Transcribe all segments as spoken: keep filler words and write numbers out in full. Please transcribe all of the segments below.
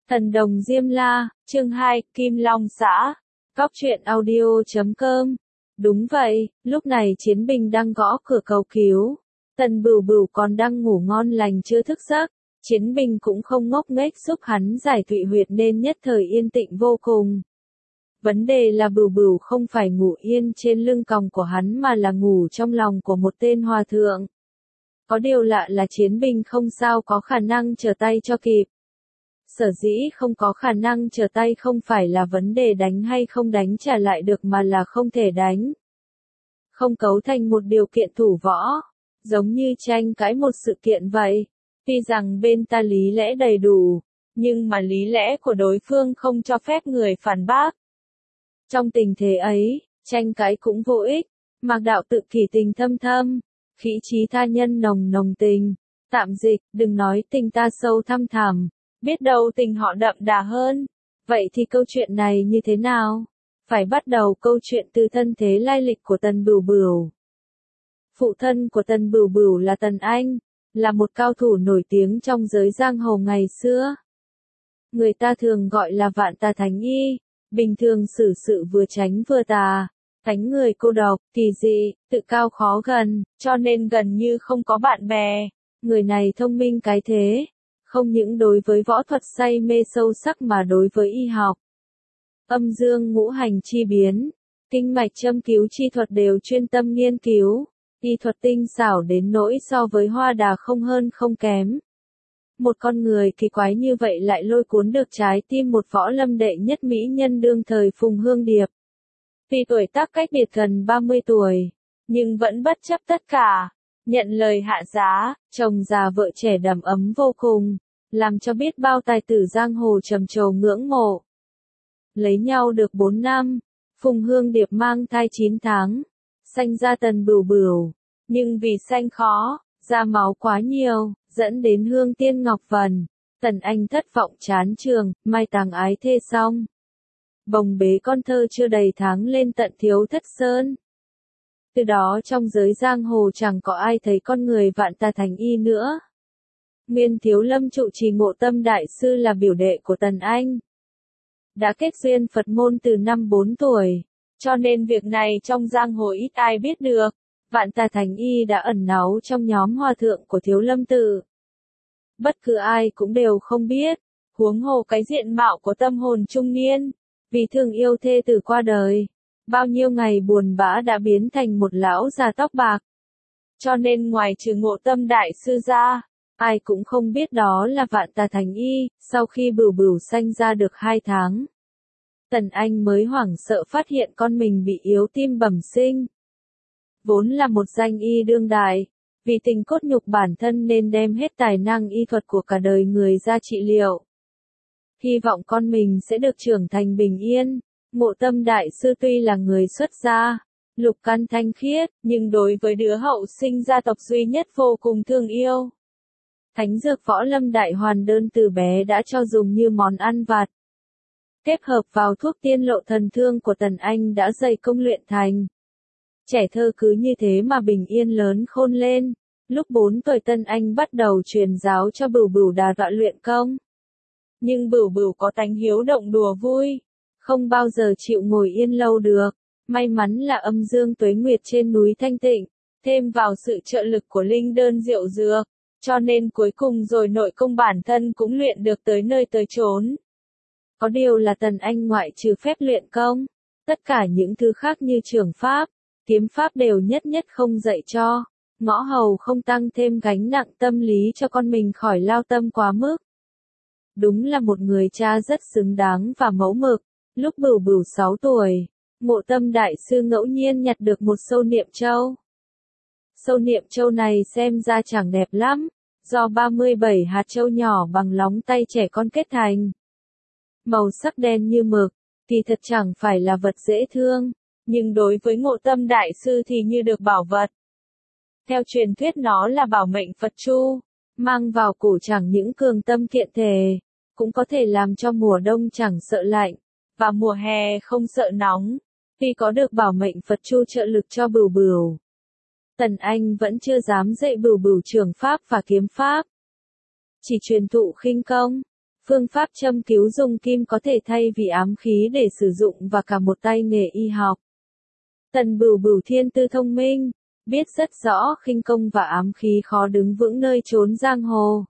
Thần đồng Diêm La, chương hai, Kim Long xã. Góc truyện audio chấm com. Đúng vậy, lúc này Chiến Bình đang gõ cửa cầu cứu. Tần Bửu Bửu còn đang ngủ ngon lành chưa thức giấc. Chiến Bình cũng không ngốc nghếch giúp hắn giải thụy huyệt nên nhất thời yên tĩnh vô cùng. Vấn đề là Bửu Bửu không phải ngủ yên trên lưng còng của hắn mà là ngủ trong lòng của một tên hòa thượng. Có điều lạ là Chiến Bình không sao có khả năng trở tay cho kịp. Sở dĩ không có khả năng trở tay không phải là vấn đề đánh hay không đánh trả lại được mà là không thể đánh. Không cấu thành một điều kiện thủ võ, giống như tranh cãi một sự kiện vậy. Tuy rằng bên ta lý lẽ đầy đủ, nhưng mà lý lẽ của đối phương không cho phép người phản bác. Trong tình thế ấy, tranh cãi cũng vô ích, Mạc Đạo tự kỷ tình thâm thâm, khí trí tha nhân nồng nồng tình. Tạm dịch, đừng nói tình ta sâu thăm thẳm. Biết đâu tình họ đậm đà hơn. Vậy thì câu chuyện này như thế nào? Phải bắt đầu câu chuyện từ thân thế lai lịch của Tần Bửu Bửu. Phụ thân của Tần Bửu Bửu là Tần Anh, là một cao thủ nổi tiếng trong giới giang hồ ngày xưa. Người ta thường gọi là Vạn Tà Thánh Y, bình thường xử sự vừa tránh vừa tà, thánh người cô độc, kỳ dị, tự cao khó gần, cho nên gần như không có bạn bè. Người này thông minh cái thế. Không những đối với võ thuật say mê sâu sắc mà đối với y học. Âm dương ngũ hành chi biến, kinh mạch châm cứu chi thuật đều chuyên tâm nghiên cứu, y thuật tinh xảo đến nỗi so với Hoa Đà không hơn không kém. Một con người kỳ quái như vậy lại lôi cuốn được trái tim một võ lâm đệ nhất mỹ nhân đương thời Phùng Hương Điệp. Tuy tuổi tác cách biệt gần ba mươi tuổi, nhưng vẫn bất chấp tất cả. Nhận lời hạ giá, chồng già vợ trẻ đầm ấm vô cùng, làm cho biết bao tài tử giang hồ trầm trồ ngưỡng mộ. Lấy nhau được bốn năm, Phùng Hương Điệp mang thai chín tháng, sanh ra Tần Bửu Bửu, nhưng vì sanh khó, ra máu quá nhiều, dẫn đến Hương Tiên Ngọc Vân, Tần Anh thất vọng chán trường, mai táng ái thê xong. Bồng bế con thơ chưa đầy tháng lên tận Thiếu Thất Sơn. Từ đó trong giới giang hồ chẳng có ai thấy con người Vạn Tà Thánh Y nữa. Nguyên Thiếu Lâm trụ trì Ngộ Tâm Đại Sư là biểu đệ của Tần Anh. Đã kết duyên Phật môn từ năm bốn tuổi, cho nên việc này trong giang hồ ít ai biết được. Vạn Tà Thánh Y đã ẩn náu trong nhóm hòa thượng của Thiếu Lâm Tự. Bất cứ ai cũng đều không biết, huống hồ cái diện mạo của tâm hồn trung niên, vì thương yêu thê tử qua đời. Bao nhiêu ngày buồn bã đã biến thành một lão già tóc bạc. Cho nên ngoài trừ Ngộ Tâm Đại Sư ra, ai cũng không biết đó là Vạn Tà Thánh Y. Sau khi Bửu Bửu sanh ra được hai tháng, Tần Anh mới hoảng sợ phát hiện con mình bị yếu tim bẩm sinh. Vốn là một danh y đương đại, vì tình cốt nhục bản thân nên đem hết tài năng y thuật của cả đời người ra trị liệu. Hy vọng con mình sẽ được trưởng thành bình yên. Ngộ Tâm Đại Sư tuy là người xuất gia, lục căn thanh khiết, nhưng đối với đứa hậu sinh gia tộc duy nhất vô cùng thương yêu. Thánh dược võ lâm đại hoàn đơn từ bé đã cho dùng như món ăn vặt. Kết hợp vào thuốc tiên lộ thần thương của Tần Anh đã dày công luyện thành. Trẻ thơ cứ như thế mà bình yên lớn khôn lên. Lúc bốn tuổi Tần Anh bắt đầu truyền giáo cho Bửu Bửu đà tọa luyện công. Nhưng Bửu Bửu có tánh hiếu động đùa vui, không bao giờ chịu ngồi yên lâu được. May mắn là âm dương tuế nguyệt trên núi thanh tịnh, thêm vào sự trợ lực của linh đơn diệu dược, cho nên cuối cùng rồi nội công bản thân cũng luyện được tới nơi tới chốn. Có điều là Tần Anh ngoại trừ phép luyện công, tất cả những thứ khác như trường pháp, kiếm pháp đều nhất nhất không dạy cho. Ngõ hầu không tăng thêm gánh nặng tâm lý cho con mình khỏi lao tâm quá mức. Đúng là một người cha rất xứng đáng và mẫu mực. Lúc Bửu Bửu sáu tuổi, Ngộ Tâm Đại Sư ngẫu nhiên nhặt được một sâu niệm châu. Sâu niệm châu này xem ra chẳng đẹp lắm, do ba mươi bảy hạt châu nhỏ bằng lóng tay trẻ con kết thành. Màu sắc đen như mực, thì thật chẳng phải là vật dễ thương, nhưng đối với Ngộ Tâm Đại Sư thì như được bảo vật. Theo truyền thuyết nó là bảo mệnh Phật Chu, mang vào cổ chẳng những cường tâm kiện thể, cũng có thể làm cho mùa đông chẳng sợ lạnh, và mùa hè không sợ nóng. Tuy có được bảo mệnh Phật Chu trợ lực cho Bửu Bửu, Tần Anh vẫn chưa dám dạy Bửu Bửu trường pháp và kiếm pháp. Chỉ truyền thụ khinh công, Phương pháp châm cứu dùng kim có thể thay vì ám khí để sử dụng và cả một tay nghề y học. Tần Bửu Bửu thiên tư thông minh, biết rất rõ khinh công và ám khí khó đứng vững nơi chốn giang hồ.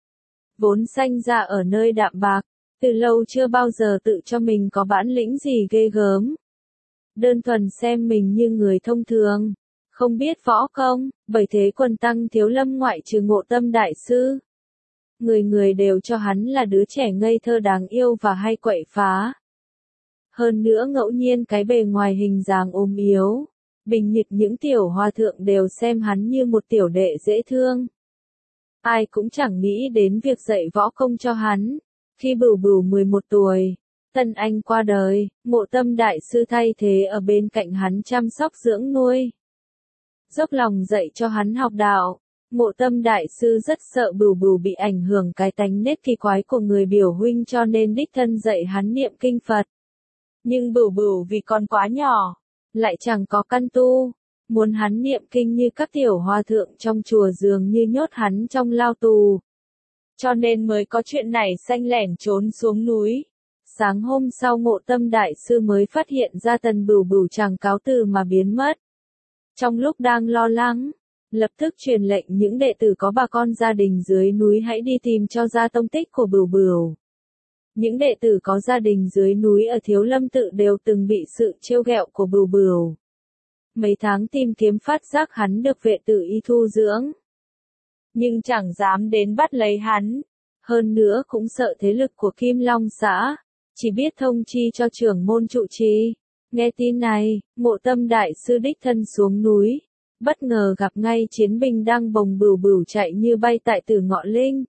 Vốn sanh ra ở nơi đạm bạc, từ lâu chưa bao giờ tự cho mình có bản lĩnh gì ghê gớm. Đơn thuần xem mình như người thông thường, không biết võ công, bởi thế quần tăng Thiếu Lâm ngoại trừ Ngộ Tâm đại sư. Người người đều cho hắn là đứa trẻ ngây thơ đáng yêu và hay quậy phá. Hơn nữa ngẫu nhiên cái bề ngoài hình dáng ốm yếu, bình nhịch những tiểu hòa thượng đều xem hắn như một tiểu đệ dễ thương. Ai cũng chẳng nghĩ đến việc dạy võ công cho hắn. Khi Bửu Bửu mười một tuổi, Tân Anh qua đời, Ngộ Tâm đại sư thay thế ở bên cạnh hắn chăm sóc dưỡng nuôi. Dốc lòng dạy cho hắn học đạo, Ngộ Tâm đại sư rất sợ Bửu Bửu bị ảnh hưởng cái tánh nết kỳ quái của người biểu huynh cho nên đích thân dạy hắn niệm kinh Phật. Nhưng Bửu Bửu vì còn quá nhỏ, lại chẳng có căn tu, muốn hắn niệm kinh như các tiểu hòa thượng trong chùa dường như nhốt hắn trong lao tù. Cho nên mới có chuyện này xanh lẻn trốn xuống núi. Sáng hôm sau Ngộ Tâm đại sư mới phát hiện ra Tần Bửu Bửu chẳng cáo từ mà biến mất. Trong lúc đang lo lắng, lập tức truyền lệnh những đệ tử có bà con gia đình dưới núi hãy đi tìm cho ra tông tích của Bửu Bửu. Những đệ tử có gia đình dưới núi ở Thiếu Lâm tự đều từng bị sự trêu ghẹo của Bửu Bửu. Mấy tháng tìm kiếm phát giác hắn được vệ tử y thu dưỡng. Nhưng chẳng dám đến bắt lấy hắn. Hơn nữa cũng sợ thế lực của Kim Long xã. Chỉ biết thông chi cho trưởng môn trụ trì. Nghe tin này, Ngộ Tâm đại sư đích thân xuống núi. Bất ngờ gặp ngay chiến binh đang bồng Bửu Bửu chạy như bay tại Tử Ngọ Linh.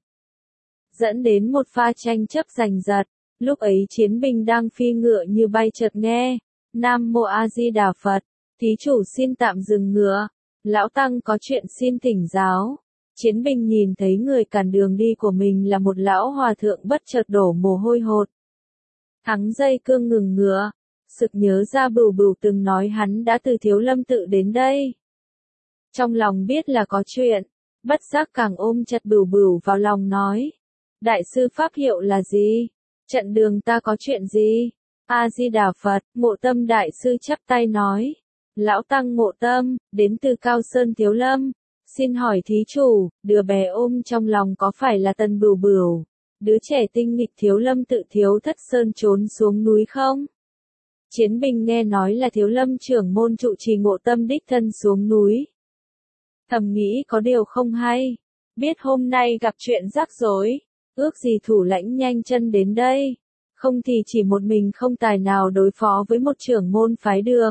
Dẫn đến một pha tranh chấp giành giật. Lúc ấy chiến binh đang phi ngựa như bay chợt nghe. Nam Mô A Di Đà Phật. Thí chủ xin tạm dừng ngựa. Lão Tăng có chuyện xin thỉnh giáo. Chiến binh nhìn thấy người cản đường đi của mình là một lão hòa thượng bất chợt đổ mồ hôi hột. Thắng dây cương ngừng ngựa. Sực nhớ ra Bửu Bửu từng nói hắn đã từ Thiếu Lâm tự đến đây. Trong lòng biết là có chuyện. Bất giác càng ôm chặt Bửu Bửu vào lòng nói. Đại sư pháp hiệu là gì? Trận đường ta có chuyện gì? A Di Đà Phật. Ngộ Tâm đại sư chắp tay nói. Lão Tăng Ngộ Tâm, đến từ Cao Sơn Thiếu Lâm. Xin hỏi thí chủ, đứa bé ôm trong lòng có phải là Tần Bửu Bửu, đứa trẻ tinh nghịch Thiếu Lâm tự Thiếu Thất Sơn trốn xuống núi không? Chiến binh nghe nói là Thiếu Lâm trưởng môn trụ trì Ngộ Tâm đích thân xuống núi. Thầm nghĩ có điều không hay, biết hôm nay gặp chuyện rắc rối, ước gì thủ lãnh nhanh chân đến đây, không thì chỉ một mình không tài nào đối phó với một trưởng môn phái được.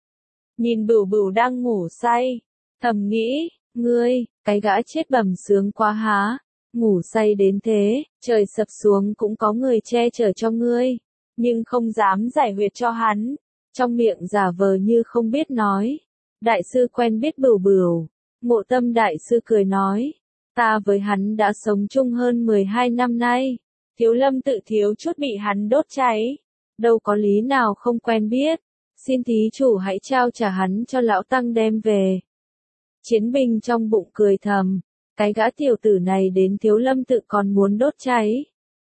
Nhìn Bửu Bửu đang ngủ say, thầm nghĩ, ngươi, cái gã chết bẩm sướng quá há, ngủ say đến thế, trời sập xuống cũng có người che chở cho ngươi, nhưng không dám giải huyệt cho hắn, trong miệng giả vờ như không biết nói. Đại sư quen biết Bửu Bửu, Ngộ Tâm đại sư cười nói, ta với hắn đã sống chung hơn mười hai năm nay, Thiếu Lâm tự thiếu chút bị hắn đốt cháy, đâu có lý nào không quen biết. Xin thí chủ hãy trao trả hắn cho lão Tăng đem về. Chiến binh trong bụng cười thầm, cái gã tiểu tử này đến Thiếu Lâm tự còn muốn đốt cháy.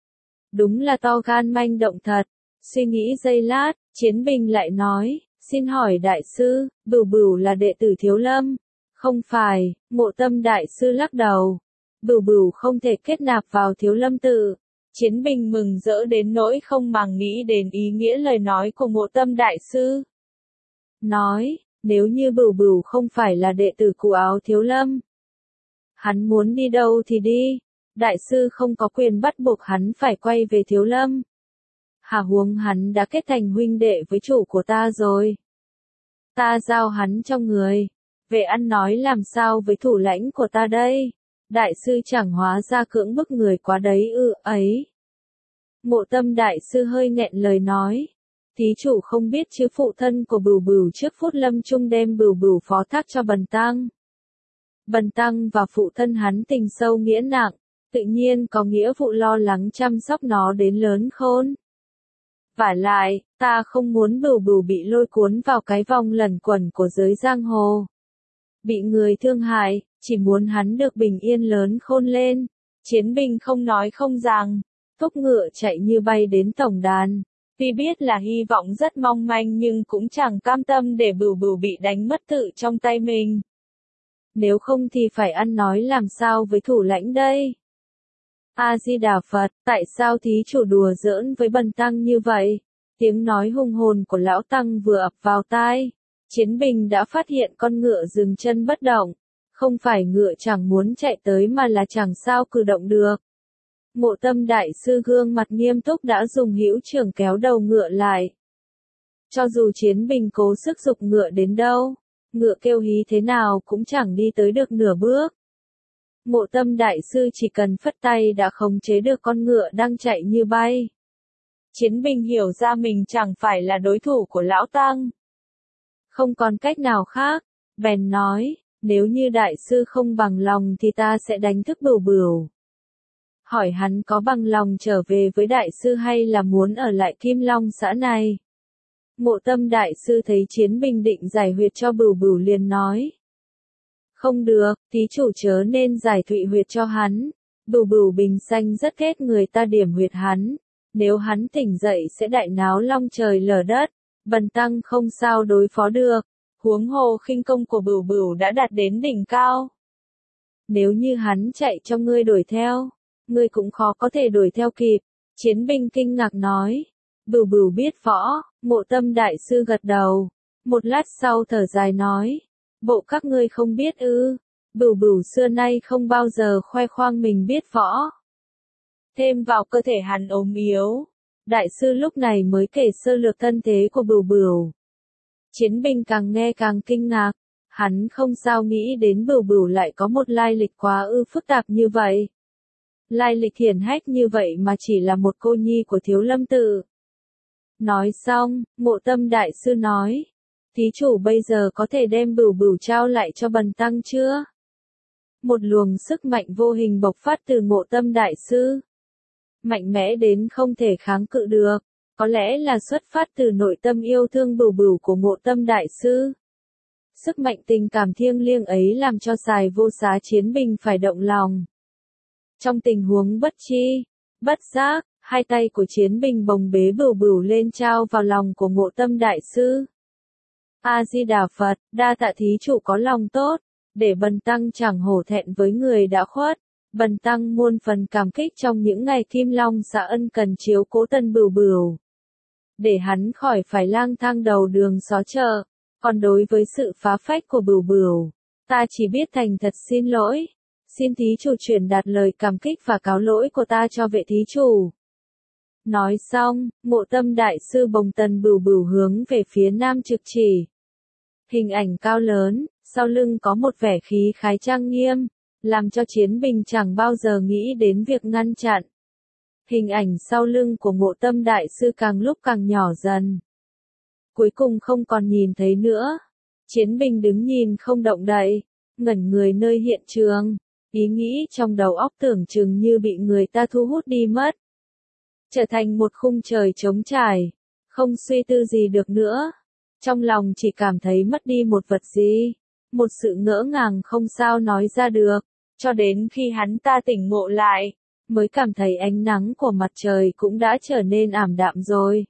Đúng là to gan manh động thật. Suy nghĩ giây lát, chiến binh lại nói, xin hỏi đại sư, Bửu Bửu là đệ tử Thiếu Lâm? Không phải. Ngộ Tâm đại sư lắc đầu. Bửu Bửu không thể kết nạp vào Thiếu Lâm tự. Chiến binh mừng rỡ đến nỗi không màng nghĩ đến ý nghĩa lời nói của Ngộ Tâm đại sư. Nói, nếu như Bửu Bửu không phải là đệ tử cụ áo Thiếu Lâm, hắn muốn đi đâu thì đi, đại sư không có quyền bắt buộc hắn phải quay về Thiếu Lâm. Hà huống hắn đã kết thành huynh đệ với chủ của ta rồi. Ta giao hắn cho người, về ăn nói làm sao với thủ lãnh của ta đây? Đại sư chẳng hóa ra cưỡng bức người quá đấy ư ấy. Ngộ Tâm đại sư hơi nghẹn lời nói. Thí chủ không biết chứ phụ thân của Bửu Bửu trước phút lâm chung đem Bửu Bửu phó thác cho Bần Tăng. Bần Tăng và phụ thân hắn tình sâu nghĩa nặng, tự nhiên có nghĩa vụ lo lắng chăm sóc nó đến lớn khôn. Vả lại, ta không muốn Bửu Bửu bị lôi cuốn vào cái vòng lẩn quẩn của giới giang hồ. Bị người thương hại, chỉ muốn hắn được bình yên lớn khôn lên. Chiến binh không nói không rằng, thúc ngựa chạy như bay đến tổng đàn. Tuy biết là hy vọng rất mong manh nhưng cũng chẳng cam tâm để Bửu Bửu bị đánh mất tự trong tay mình. Nếu không thì phải ăn nói làm sao với thủ lãnh đây? A-di-đà Phật, tại sao thí chủ đùa giỡn với bần tăng như vậy? Tiếng nói hùng hồn của lão tăng vừa ập vào tai. Chiến binh đã phát hiện con ngựa dừng chân bất động. Không phải ngựa chẳng muốn chạy tới mà là chẳng sao cử động được. Ngộ Tâm đại sư gương mặt nghiêm túc đã dùng hữu trưởng kéo đầu ngựa lại. Cho dù chiến binh cố sức giục ngựa đến đâu, ngựa kêu hí thế nào cũng chẳng đi tới được nửa bước. Ngộ Tâm đại sư chỉ cần phất tay đã khống chế được con ngựa đang chạy như bay. Chiến binh hiểu ra mình chẳng phải là đối thủ của lão tăng. Không còn cách nào khác, bèn nói, nếu như đại sư không bằng lòng thì ta sẽ đánh thức Bửu Bửu. Hỏi hắn có bằng lòng trở về với đại sư hay là muốn ở lại Kim Long xã này. Ngộ Tâm đại sư thấy chiến binh định giải huyệt cho Bửu Bửu liền nói. Không được, thí chủ chớ nên giải thụy huyệt cho hắn. Bửu Bửu bình xanh rất ghét người ta điểm huyệt hắn. Nếu hắn tỉnh dậy sẽ đại náo long trời lở đất. Bần tăng không sao đối phó được. Huống hồ khinh công của Bửu Bửu đã đạt đến đỉnh cao. Nếu như hắn chạy cho ngươi đuổi theo, ngươi cũng khó có thể đuổi theo kịp. Chiến binh kinh ngạc nói. Bửu Bửu biết võ. Ngộ Tâm đại sư gật đầu. Một lát sau thở dài nói. Bộ các ngươi không biết ư. Bửu Bửu xưa nay không bao giờ khoe khoang mình biết võ. Thêm vào cơ thể hắn ốm yếu. Đại sư lúc này mới kể sơ lược thân thế của Bửu Bửu. Chiến binh càng nghe càng kinh ngạc. Hắn không sao nghĩ đến Bửu Bửu lại có một lai lịch quá ư phức tạp như vậy. Lai lịch hiển hách như vậy mà chỉ là một cô nhi của Thiếu Lâm Tự. Nói xong, Ngộ Tâm đại sư nói. Thí chủ bây giờ có thể đem Bửu Bửu trao lại cho bần tăng chưa? Một luồng sức mạnh vô hình bộc phát từ Ngộ Tâm đại sư. Mạnh mẽ đến không thể kháng cự được. Có lẽ là xuất phát từ nội tâm yêu thương Bửu Bửu của Ngộ Tâm đại sư. Sức mạnh tình cảm thiêng liêng ấy làm cho Sài Vô Xá chiến binh phải động lòng. Trong tình huống bất chi, bất giác, hai tay của chiến binh bồng bế Bửu Bửu lên trao vào lòng của Ngộ Tâm đại sư. A-di-đà Phật, đa tạ thí chủ có lòng tốt, để bần tăng chẳng hổ thẹn với người đã khuất. Bần tăng muôn phần cảm kích trong những ngày Kim Long xã ân cần chiếu cố tân Bửu Bửu. Để hắn khỏi phải lang thang đầu đường xó chợ. Còn đối với sự phá phách của Bửu Bửu, ta chỉ biết thành thật xin lỗi. Xin thí chủ truyền đạt lời cảm kích và cáo lỗi của ta cho vệ thí chủ. Nói xong, Ngộ Tâm đại sư bồng tần Bửu Bửu hướng về phía nam trực chỉ. Hình ảnh cao lớn, sau lưng có một vẻ khí khái trang nghiêm, làm cho chiến binh chẳng bao giờ nghĩ đến việc ngăn chặn. Hình ảnh sau lưng của Ngộ Tâm đại sư càng lúc càng nhỏ dần. Cuối cùng không còn nhìn thấy nữa. Chiến binh đứng nhìn không động đậy, ngẩn người nơi hiện trường. Ý nghĩ trong đầu óc tưởng chừng như bị người ta thu hút đi mất. Trở thành một khung trời trống trải, không suy tư gì được nữa. Trong lòng chỉ cảm thấy mất đi một vật gì, một sự ngỡ ngàng không sao nói ra được, cho đến khi hắn ta tỉnh ngộ lại, mới cảm thấy ánh nắng của mặt trời cũng đã trở nên ảm đạm rồi.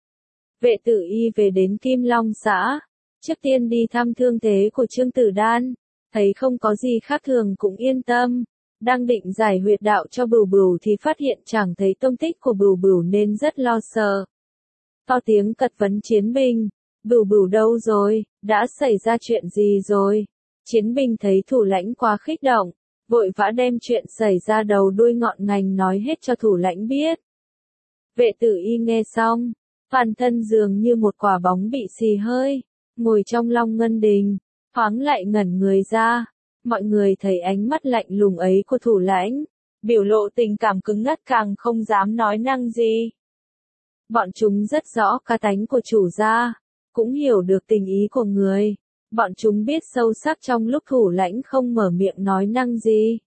Vệ Tử Y về đến Kim Long xã, trước tiên đi thăm thương thế của Trương Tử Đan, thấy không có gì khác thường cũng yên tâm, đang định giải huyệt đạo cho Bửu Bửu thì phát hiện chẳng thấy tông tích của Bửu Bửu nên rất lo sợ. To tiếng cật vấn chiến binh, Bửu Bửu đâu rồi, đã xảy ra chuyện gì rồi? Chiến binh thấy thủ lãnh quá kích động, vội vã đem chuyện xảy ra đầu đuôi ngọn ngành nói hết cho thủ lãnh biết. Vệ Tử Y nghe xong, toàn thân dường như một quả bóng bị xì hơi, ngồi trong Long Ngân Đình, thoáng lại ngẩn người ra. Mọi người thấy ánh mắt lạnh lùng ấy của thủ lãnh, biểu lộ tình cảm cứng ngắt càng không dám nói năng gì. Bọn chúng rất rõ cá tánh của chủ gia, cũng hiểu được tình ý của người. Bọn chúng biết sâu sắc trong lúc thủ lãnh không mở miệng nói năng gì.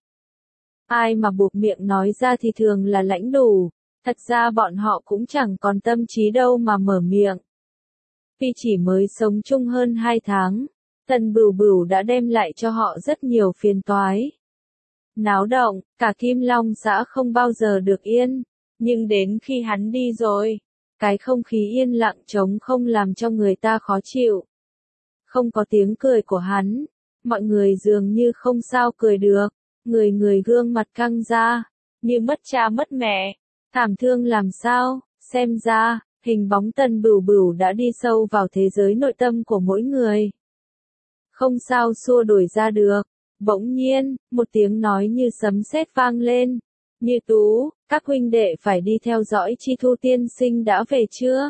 Ai mà buộc miệng nói ra thì thường là lãnh đủ, thật ra bọn họ cũng chẳng còn tâm trí đâu mà mở miệng. Vì chỉ mới sống chung hơn hai tháng, Tần Bửu Bửu đã đem lại cho họ rất nhiều phiền toái. Náo động, cả Kim Long xã không bao giờ được yên. Nhưng đến khi hắn đi rồi, cái không khí yên lặng trống không làm cho người ta khó chịu. Không có tiếng cười của hắn, mọi người dường như không sao cười được, người người gương mặt căng ra, như mất cha mất mẹ, thảm thương làm sao, xem ra, hình bóng Tần Bửu Bửu đã đi sâu vào thế giới nội tâm của mỗi người. Không sao xua đuổi ra được. Bỗng nhiên, một tiếng nói như sấm sét vang lên. Như Tú, các huynh đệ phải đi theo dõi Chi Thu tiên sinh đã về chưa?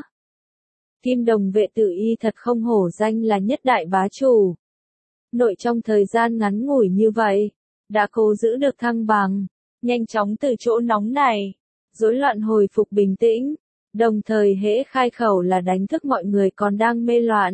Kim Đồng vệ Tử Y thật không hổ danh là nhất đại bá chủ. Nội trong thời gian ngắn ngủi như vậy, đã cố giữ được thăng bằng, nhanh chóng từ chỗ nóng này, rối loạn hồi phục bình tĩnh, đồng thời hễ khai khẩu là đánh thức mọi người còn đang mê loạn.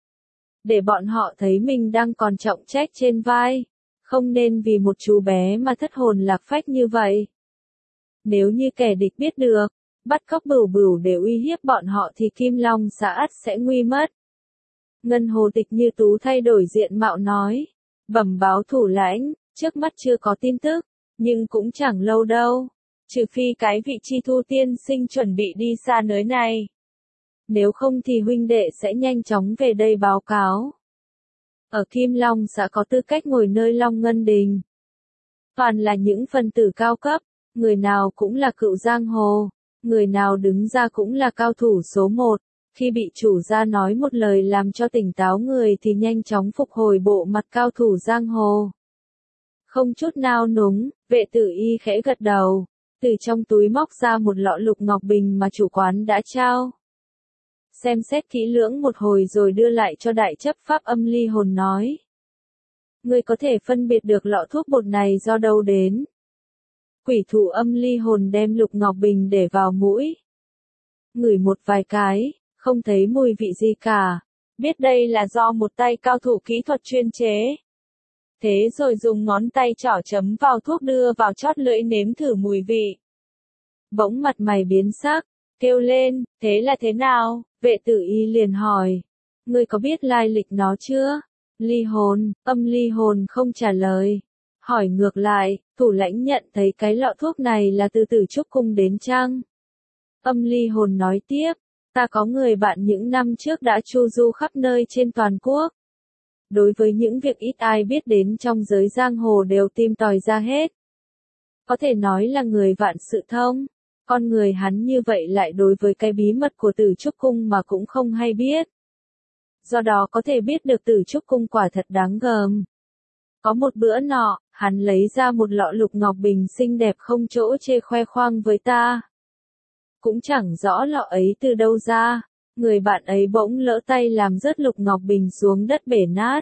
Để bọn họ thấy mình đang còn trọng trách trên vai, không nên vì một chú bé mà thất hồn lạc phách như vậy. Nếu như kẻ địch biết được, bắt cóc Bửu Bửu để uy hiếp bọn họ thì Kim Long xã ắt sẽ nguy mất. Ngân Hồ Tịch Như Tú thay đổi diện mạo nói, bẩm báo thủ lãnh, trước mắt chưa có tin tức, nhưng cũng chẳng lâu đâu, trừ phi cái vị Chi Thu tiên sinh chuẩn bị đi xa nơi này. Nếu không thì huynh đệ sẽ nhanh chóng về đây báo cáo. Ở Kim Long xã có tư cách ngồi nơi Long Ngân Đình. Toàn là những phần tử cao cấp, người nào cũng là cựu giang hồ, người nào đứng ra cũng là cao thủ số một. Khi bị chủ gia nói một lời làm cho tỉnh táo người thì nhanh chóng phục hồi bộ mặt cao thủ giang hồ. Không chút nao núng, vệ Tử Y khẽ gật đầu, từ trong túi móc ra một lọ lục ngọc bình mà chủ quán đã trao. Xem xét kỹ lưỡng một hồi rồi đưa lại cho đại chấp pháp Âm Ly Hồn nói. Người có thể phân biệt được lọ thuốc bột này do đâu đến. Quỷ thủ Âm Ly Hồn đem lục ngọc bình để vào mũi. Ngửi một vài cái, không thấy mùi vị gì cả. Biết đây là do một tay cao thủ kỹ thuật chuyên chế. Thế rồi dùng ngón tay trỏ chấm vào thuốc đưa vào chót lưỡi nếm thử mùi vị. Bỗng mặt mày biến sắc, kêu lên, thế là thế nào? Vệ Tử Y liền hỏi, ngươi có biết lai lịch nó chưa? Ly Hồn, Âm Ly Hồn không trả lời. Hỏi ngược lại, thủ lãnh nhận thấy cái lọ thuốc này là từ Tử Trúc Cung đến chăng? Âm Ly Hồn nói tiếp, ta có người bạn những năm trước đã chu du khắp nơi trên toàn quốc. Đối với những việc ít ai biết đến trong giới giang hồ đều tìm tòi ra hết. Có thể nói là người vạn sự thông. Con người hắn như vậy lại đối với cái bí mật của Tử Trúc Cung mà cũng không hay biết. Do đó có thể biết được Tử Trúc Cung quả thật đáng gờm. Có một bữa nọ, hắn lấy ra một lọ lục ngọc bình xinh đẹp không chỗ chê khoe khoang với ta. Cũng chẳng rõ lọ ấy từ đâu ra, người bạn ấy bỗng lỡ tay làm rớt lục ngọc bình xuống đất bể nát.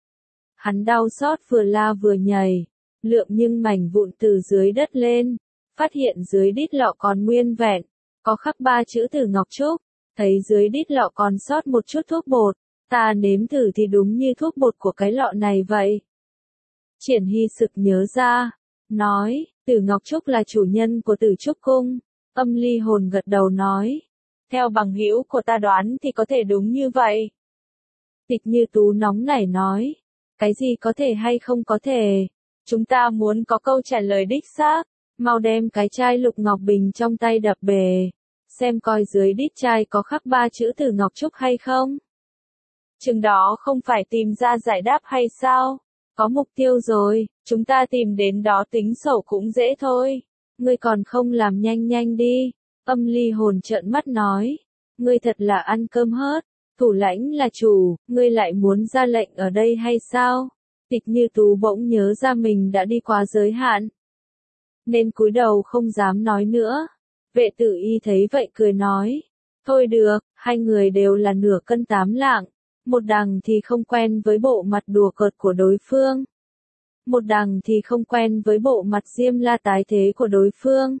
Hắn đau xót vừa la vừa nhảy, lượm nhưng mảnh vụn từ dưới đất lên. Phát hiện dưới đít lọ còn nguyên vẹn, có khắc ba chữ Tử Ngọc Trúc, thấy dưới đít lọ còn sót một chút thuốc bột, ta nếm thử thì đúng như thuốc bột của cái lọ này vậy. Triển Hy sực nhớ ra, nói, Tử Ngọc Trúc là chủ nhân của Tử Trúc Cung. Âm Ly Hồn gật đầu nói, theo bằng hữu của ta đoán thì có thể đúng như vậy. Tịch Như Tú nóng nảy nói, cái gì có thể hay không có thể, chúng ta muốn có câu trả lời đích xác. Mau đem cái chai lục ngọc bình trong tay đập bể, xem coi dưới đít chai có khắc ba chữ Tử Ngọc Trúc hay không. Chừng đó không phải tìm ra giải đáp hay sao? Có mục tiêu rồi, chúng ta tìm đến đó tính sổ cũng dễ thôi. Ngươi còn không làm nhanh nhanh đi. Âm Ly Hồn trợn mắt nói, ngươi thật là ăn cơm hớt, thủ lãnh là chủ, ngươi lại muốn ra lệnh ở đây hay sao? Tịch Như Tú bỗng nhớ ra mình đã đi quá giới hạn. Nên cúi đầu không dám nói nữa. Vệ Tử Y thấy vậy cười nói, thôi được, hai người đều là nửa cân tám lạng, một đằng thì không quen với bộ mặt đùa cợt của đối phương, một đằng thì không quen với bộ mặt diêm la tái thế của đối phương.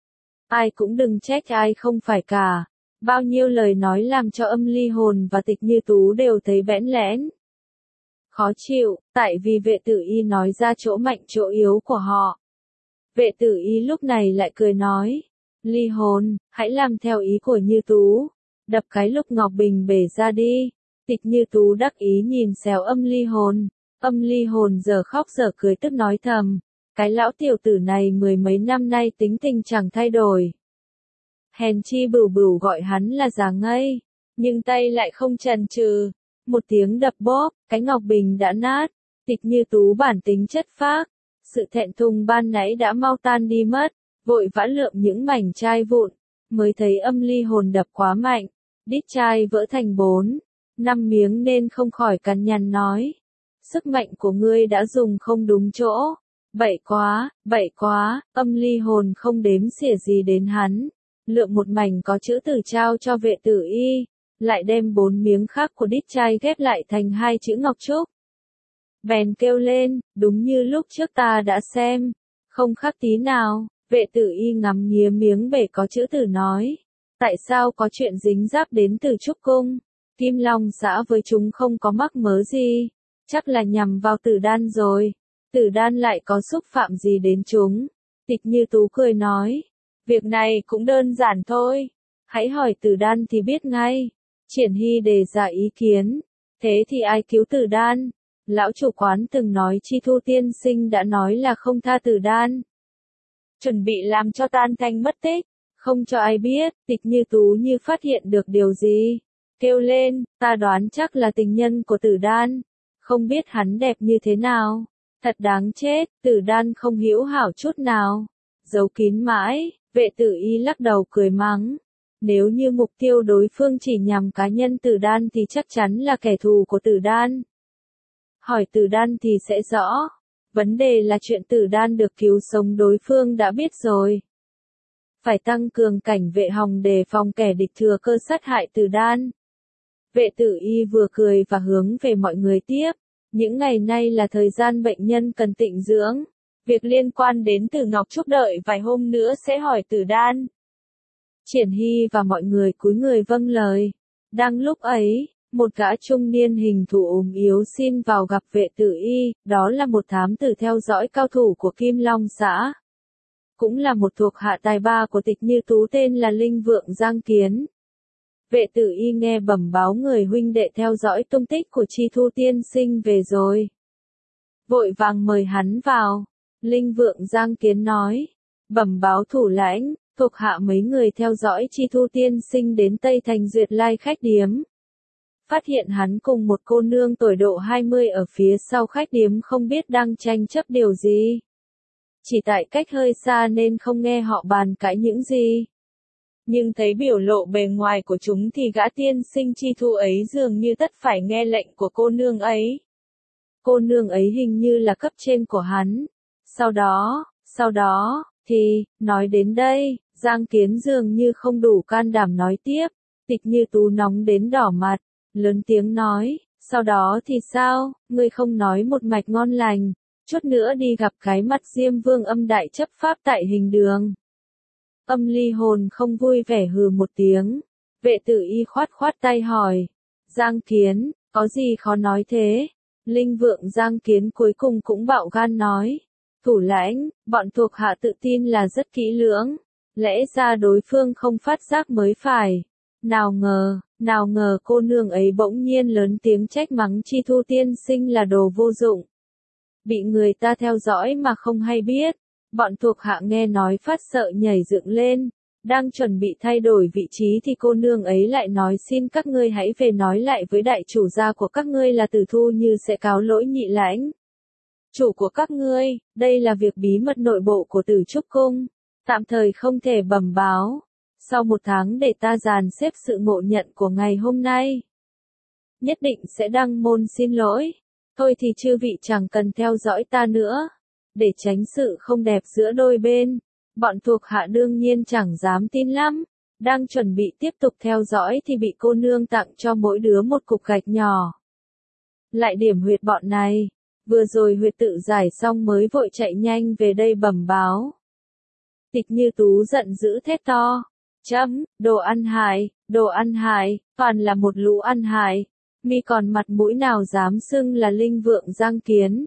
Ai cũng đừng trách ai không phải cả. Bao nhiêu lời nói làm cho Âm Ly Hồn và Tịch Như Tú đều thấy bẽn lẽn. Khó chịu, tại vì Vệ Tử Y nói ra chỗ mạnh chỗ yếu của họ. Vệ Tử Y lúc này lại cười nói, Ly Hồn, hãy làm theo ý của Như Tú, đập cái lục ngọc bình bể ra đi. Tịch Như Tú đắc ý nhìn xéo Âm Ly Hồn, Âm Ly Hồn giờ khóc giờ cười tức nói thầm, cái lão tiểu tử này mười mấy năm nay tính tình chẳng thay đổi. Hèn chi Bửu Bửu gọi hắn là già ngây, nhưng tay lại không chần chừ. Một tiếng đập bóp, cái ngọc bình đã nát. Tịch Như Tú bản tính chất phác, sự thẹn thùng ban nãy đã mau tan đi mất, vội vã lượm những mảnh chai vụn, mới thấy âm ly hồn đập quá mạnh, đít chai vỡ thành bốn, năm miếng nên không khỏi cằn nhằn nói. Sức mạnh của ngươi đã dùng không đúng chỗ. Bậy quá, bậy quá, âm ly hồn không đếm xỉa gì đến hắn. Lượm một mảnh có chữ tử trao cho vệ tử y, lại đem bốn miếng khác của đít chai ghép lại thành hai chữ ngọc trúc. Bèn kêu lên, đúng như lúc trước ta đã xem, không khác tí nào. Vệ tử y ngắm nghía miếng bể có chữ tử nói. Tại sao có chuyện dính dáp đến từ trúc cung? Kim Long xã với chúng không có mắc mớ gì, chắc là nhằm vào Tử Đan rồi. Tử Đan lại có xúc phạm gì đến chúng? Tịch Như Tú cười nói, việc này cũng đơn giản thôi, hãy hỏi Tử Đan thì biết ngay. Triển Hy đề ra ý kiến, thế thì ai cứu Tử Đan? Lão chủ quán từng nói Chi Thu tiên sinh đã nói là không tha Tử Đan, chuẩn bị làm cho tan thanh mất tích, không cho ai biết. Tịch Như Tú như phát hiện được điều gì, kêu lên, ta đoán chắc là tình nhân của Tử Đan, không biết hắn đẹp như thế nào, thật đáng chết. Tử Đan không hữu hảo chút nào, giấu kín mãi. Vệ tử y lắc đầu cười mắng, nếu như mục tiêu đối phương chỉ nhằm cá nhân Tử Đan thì chắc chắn là kẻ thù của Tử Đan. Hỏi Tử Đan thì sẽ rõ. Vấn đề là chuyện Tử Đan được cứu sống đối phương đã biết rồi. Phải tăng cường cảnh vệ hòng đề phòng kẻ địch thừa cơ sát hại Tử Đan. Vệ tử y vừa cười và hướng về mọi người tiếp. Những ngày nay là thời gian bệnh nhân cần tịnh dưỡng. Việc liên quan đến Tử Ngọc Trúc đợi vài hôm nữa sẽ hỏi Tử Đan. Triển Hy và mọi người cúi người vâng lời. Đang lúc ấy, một gã trung niên hình thù ốm yếu xin vào gặp vệ tử y, đó là một thám tử theo dõi cao thủ của Kim Long xã. Cũng là một thuộc hạ tài ba của Tịch Như Tú tên là Linh Vượng Giang Kiến. Vệ tử y nghe bẩm báo người huynh đệ theo dõi tung tích của Chi Thu tiên sinh về rồi. Vội vàng mời hắn vào. Linh Vượng Giang Kiến nói, bẩm báo thủ lãnh, thuộc hạ mấy người theo dõi Chi Thu tiên sinh đến Tây Thành Duyệt Lai khách điếm. Phát hiện hắn cùng một cô nương tuổi độ hai mươi ở phía sau khách điếm không biết đang tranh chấp điều gì. Chỉ tại cách hơi xa nên không nghe họ bàn cãi những gì. Nhưng thấy biểu lộ bề ngoài của chúng thì gã tiên sinh Chi Thu ấy dường như tất phải nghe lệnh của cô nương ấy. Cô nương ấy hình như là cấp trên của hắn. Sau đó, sau đó, thì, nói đến đây, Giang Kiến dường như không đủ can đảm nói tiếp. Tịch Như Tú nóng đến đỏ mặt, lớn tiếng nói, sau đó thì sao, ngươi không nói một mạch ngon lành, chút nữa đi gặp cái mặt Diêm Vương âm đại chấp pháp tại hình đường. Âm ly hồn không vui vẻ hừ một tiếng, vệ tử y khoát khoát tay hỏi, Giang Kiến, có gì khó nói thế? Linh Vượng Giang Kiến cuối cùng cũng bạo gan nói, thủ lãnh, bọn thuộc hạ tự tin là rất kỹ lưỡng, lẽ ra đối phương không phát giác mới phải. Nào ngờ, nào ngờ cô nương ấy bỗng nhiên lớn tiếng trách mắng Chi Thu tiên sinh là đồ vô dụng. Bị người ta theo dõi mà không hay biết, bọn thuộc hạ nghe nói phát sợ nhảy dựng lên, đang chuẩn bị thay đổi vị trí thì cô nương ấy lại nói xin các ngươi hãy về nói lại với đại chủ gia của các ngươi là Tử Thu Như sẽ cáo lỗi nhị lãnh. Chủ của các ngươi, đây là việc bí mật nội bộ của Tử Trúc Cung, tạm thời không thể bẩm báo. Sau một tháng để ta dàn xếp sự ngộ nhận của ngày hôm nay, nhất định sẽ đăng môn xin lỗi. Thôi thì chư vị chẳng cần theo dõi ta nữa, để tránh sự không đẹp giữa đôi bên. Bọn thuộc hạ đương nhiên chẳng dám tin lắm, đang chuẩn bị tiếp tục theo dõi thì bị cô nương tặng cho mỗi đứa một cục gạch nhỏ. Lại điểm huyệt bọn này, vừa rồi huyệt tự giải xong mới vội chạy nhanh về đây bẩm báo. Tịch Như Tú giận dữ thét to. Chấm, đồ ăn hại, đồ ăn hại, toàn là một lũ ăn hại, mi còn mặt mũi nào dám xưng là Linh Vượng Giang Kiến.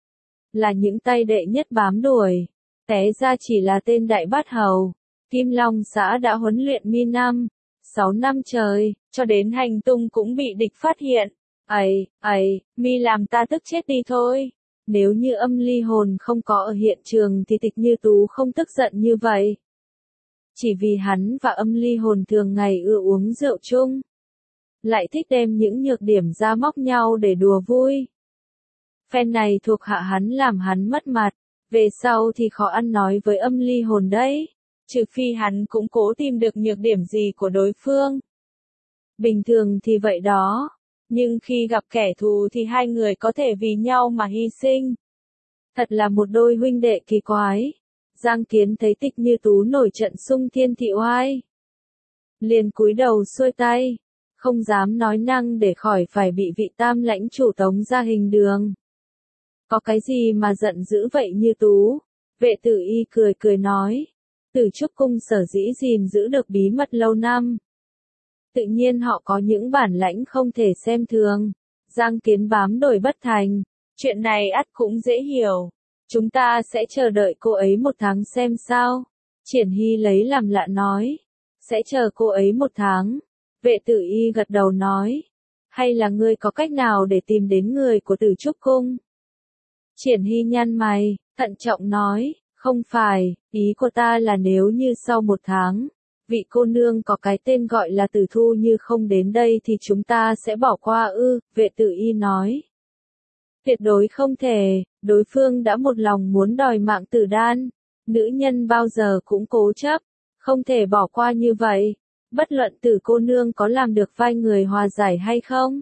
Là những tay đệ nhất bám đuổi, té ra chỉ là tên đại bát hầu. Kim Long xã đã huấn luyện mi năm, sáu năm trời, cho đến hành tung cũng bị địch phát hiện. Ây, ây, mi làm ta tức chết đi thôi. Nếu như âm ly hồn không có ở hiện trường thì Tịch Như Tú không tức giận như vậy. Chỉ vì hắn và âm ly hồn thường ngày ưa uống rượu chung. Lại thích đem những nhược điểm ra móc nhau để đùa vui. Phen này thuộc hạ hắn làm hắn mất mặt, về sau thì khó ăn nói với âm ly hồn đấy. Trừ phi hắn cũng cố tìm được nhược điểm gì của đối phương. Bình thường thì vậy đó, nhưng khi gặp kẻ thù thì hai người có thể vì nhau mà hy sinh. Thật là một đôi huynh đệ kỳ quái. Giang Kiến thấy Tịch Như Tú nổi trận xung thiên thị oai. Liền cúi đầu xuôi tay, không dám nói năng để khỏi phải bị vị Tam lãnh chủ tống ra hình đường. Có cái gì mà giận dữ vậy Như Tú? Vệ Tử Y cười cười nói. Tử Trúc Cung sở dĩ gìn giữ được bí mật lâu năm. Tự nhiên họ có những bản lãnh không thể xem thường. Giang Kiến bám đuổi bất thành. Chuyện này ắt cũng dễ hiểu. Chúng ta sẽ chờ đợi cô ấy một tháng xem sao. Triển Hy lấy làm lạ nói. Sẽ chờ cô ấy một tháng. Vệ Tử Y gật đầu nói. Hay là ngươi có cách nào để tìm đến người của Tử Trúc Cung? Triển Hy nhăn mày, thận trọng nói. Không phải, ý của ta là nếu như sau một tháng, vị cô nương có cái tên gọi là Tử Thu Như không đến đây thì chúng ta sẽ bỏ qua ư, Vệ Tử Y nói. Tuyệt đối không thể, đối phương đã một lòng muốn đòi mạng Tử Đan, nữ nhân bao giờ cũng cố chấp, không thể bỏ qua như vậy, bất luận Tử cô nương có làm được vai người hòa giải hay không.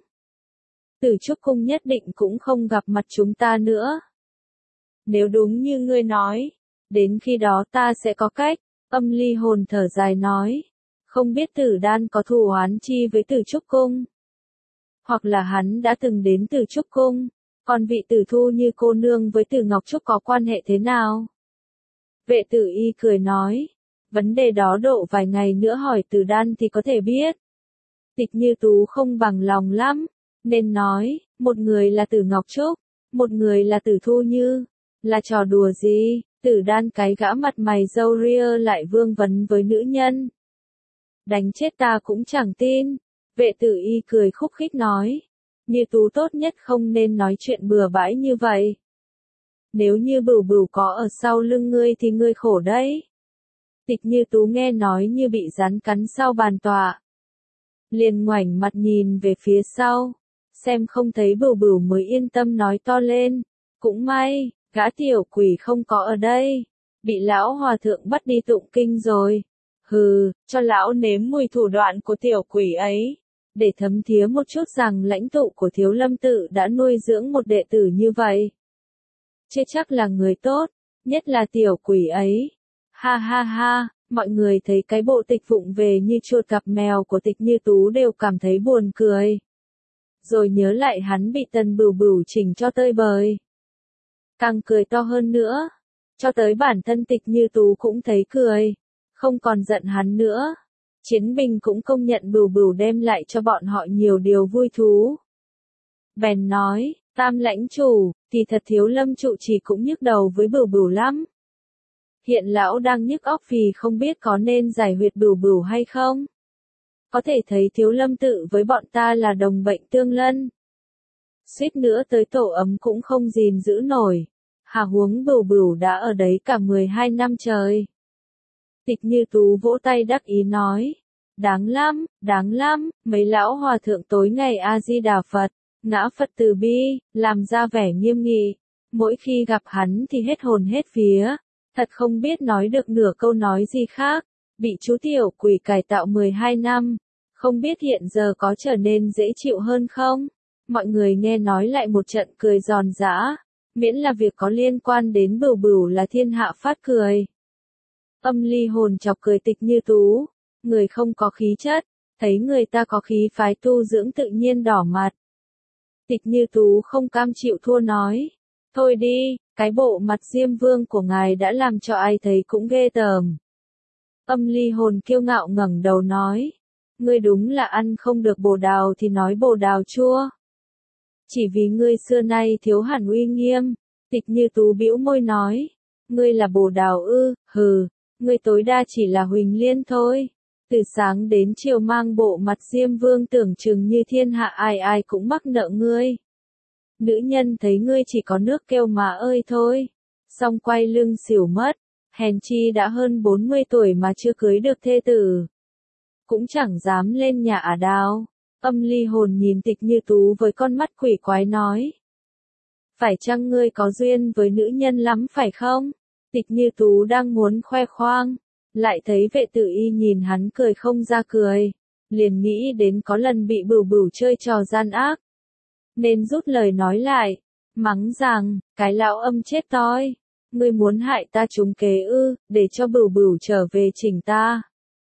Tử Trúc Cung nhất định cũng không gặp mặt chúng ta nữa. Nếu đúng như ngươi nói, đến khi đó ta sẽ có cách, âm ly hồn thở dài nói. Không biết Tử Đan có thù oán chi với Tử Trúc Cung. Hoặc là hắn đã từng đến Tử Trúc Cung, còn vị Tử Thu Như cô nương với Tử Ngọc Trúc có quan hệ thế nào? Vệ Tử Y cười nói. Vấn đề đó độ vài ngày nữa hỏi Tử Đan thì có thể biết. Tịch Như Tú không bằng lòng lắm, nên nói, một người là Tử Ngọc Trúc, một người là Tử Thu Như. Là trò đùa gì? Tử Đan cái gã mặt mày râu ria lại vương vấn với nữ nhân. Đánh chết ta cũng chẳng tin. Vệ Tử Y cười khúc khích nói. Như Tú tốt nhất không nên nói chuyện bừa bãi như vậy. Nếu như Bửu Bửu có ở sau lưng ngươi thì ngươi khổ đấy. Tịch Như Tú nghe nói như bị rắn cắn sau bàn tọa. Liền ngoảnh mặt nhìn về phía sau. Xem không thấy Bửu Bửu mới yên tâm nói to lên. Cũng may, gã tiểu quỷ không có ở đây. Bị lão hòa thượng bắt đi tụng kinh rồi. Hừ, cho lão nếm mùi thủ đoạn của tiểu quỷ ấy. Để thấm thía một chút rằng lãnh tụ của Thiếu Lâm Tự đã nuôi dưỡng một đệ tử như vậy. Chứ chắc là người tốt, nhất là tiểu quỷ ấy. Ha ha ha, mọi người thấy cái bộ tịch vụng về như chuột cặp mèo của Tịch Như Tú đều cảm thấy buồn cười. Rồi nhớ lại hắn bị Tần Bửu Bửu chỉnh cho tơi bời. Càng cười to hơn nữa. Cho tới bản thân Tịch Như Tú cũng thấy cười. Không còn giận hắn nữa. Chiến binh cũng công nhận Bửu Bửu đem lại cho bọn họ nhiều điều vui thú. Bèn nói, Tam lãnh chủ, thì thật Thiếu Lâm trụ trì cũng nhức đầu với Bửu Bửu lắm. Hiện lão đang nhức óc vì không biết có nên giải huyệt Bửu Bửu hay không. Có thể thấy Thiếu Lâm Tự với bọn ta là đồng bệnh tương lân. Suýt nữa tới tổ ấm cũng không gìn giữ nổi. Hà huống Bửu Bửu đã ở đấy cả mười hai năm trời. Tịch Như Tú vỗ tay đắc ý nói. Đáng lắm, đáng lắm, mấy lão hòa thượng tối ngày A-di-đà Phật, ngã Phật từ bi, làm ra vẻ nghiêm nghị. Mỗi khi gặp hắn thì hết hồn hết vía. Thật không biết nói được nửa câu nói gì khác. Bị chú tiểu quỷ cải tạo mười hai năm. Không biết hiện giờ có trở nên dễ chịu hơn không? Mọi người nghe nói lại một trận cười giòn giã. Miễn là việc có liên quan đến Bửu Bửu là thiên hạ phát cười. Âm ly hồn chọc cười Tịch Như Tú. Người không có khí chất. Thấy người ta có khí phái tu dưỡng tự nhiên đỏ mặt. Tịch Như Tú không cam chịu thua nói. Thôi đi, cái bộ mặt Diêm Vương của ngài đã làm cho ai thấy cũng ghê tởm. Âm ly hồn kiêu ngạo ngẩng đầu nói. Ngươi đúng là ăn không được bồ đào thì nói bồ đào chua. Chỉ vì ngươi xưa nay thiếu hẳn uy nghiêm. Tịch Như Tú bĩu môi nói. Ngươi là bồ đào ư, hừ, ngươi tối đa chỉ là Huỳnh Liên thôi. Từ sáng đến chiều mang bộ mặt Diêm Vương tưởng chừng như thiên hạ ai ai cũng mắc nợ ngươi. Nữ nhân thấy ngươi chỉ có nước kêu mà ơi thôi. Xong quay lưng xỉu mất. hèn chi đã hơn bốn mươi tuổi mà chưa cưới được thê tử. Cũng chẳng dám lên nhà ả đào. Âm ly hồn nhìn Tịch Như Tú với con mắt quỷ quái nói. Phải chăng ngươi có duyên với nữ nhân lắm phải không? Tịch Như Tú đang muốn khoe khoang, lại thấy Vệ Tử Y nhìn hắn cười không ra cười, liền nghĩ đến có lần bị Bửu Bửu chơi trò gian ác, nên rút lời nói lại, mắng rằng, cái lão âm chết toi, ngươi muốn hại ta trúng kế ư, để cho Bửu Bửu trở về chỉnh ta.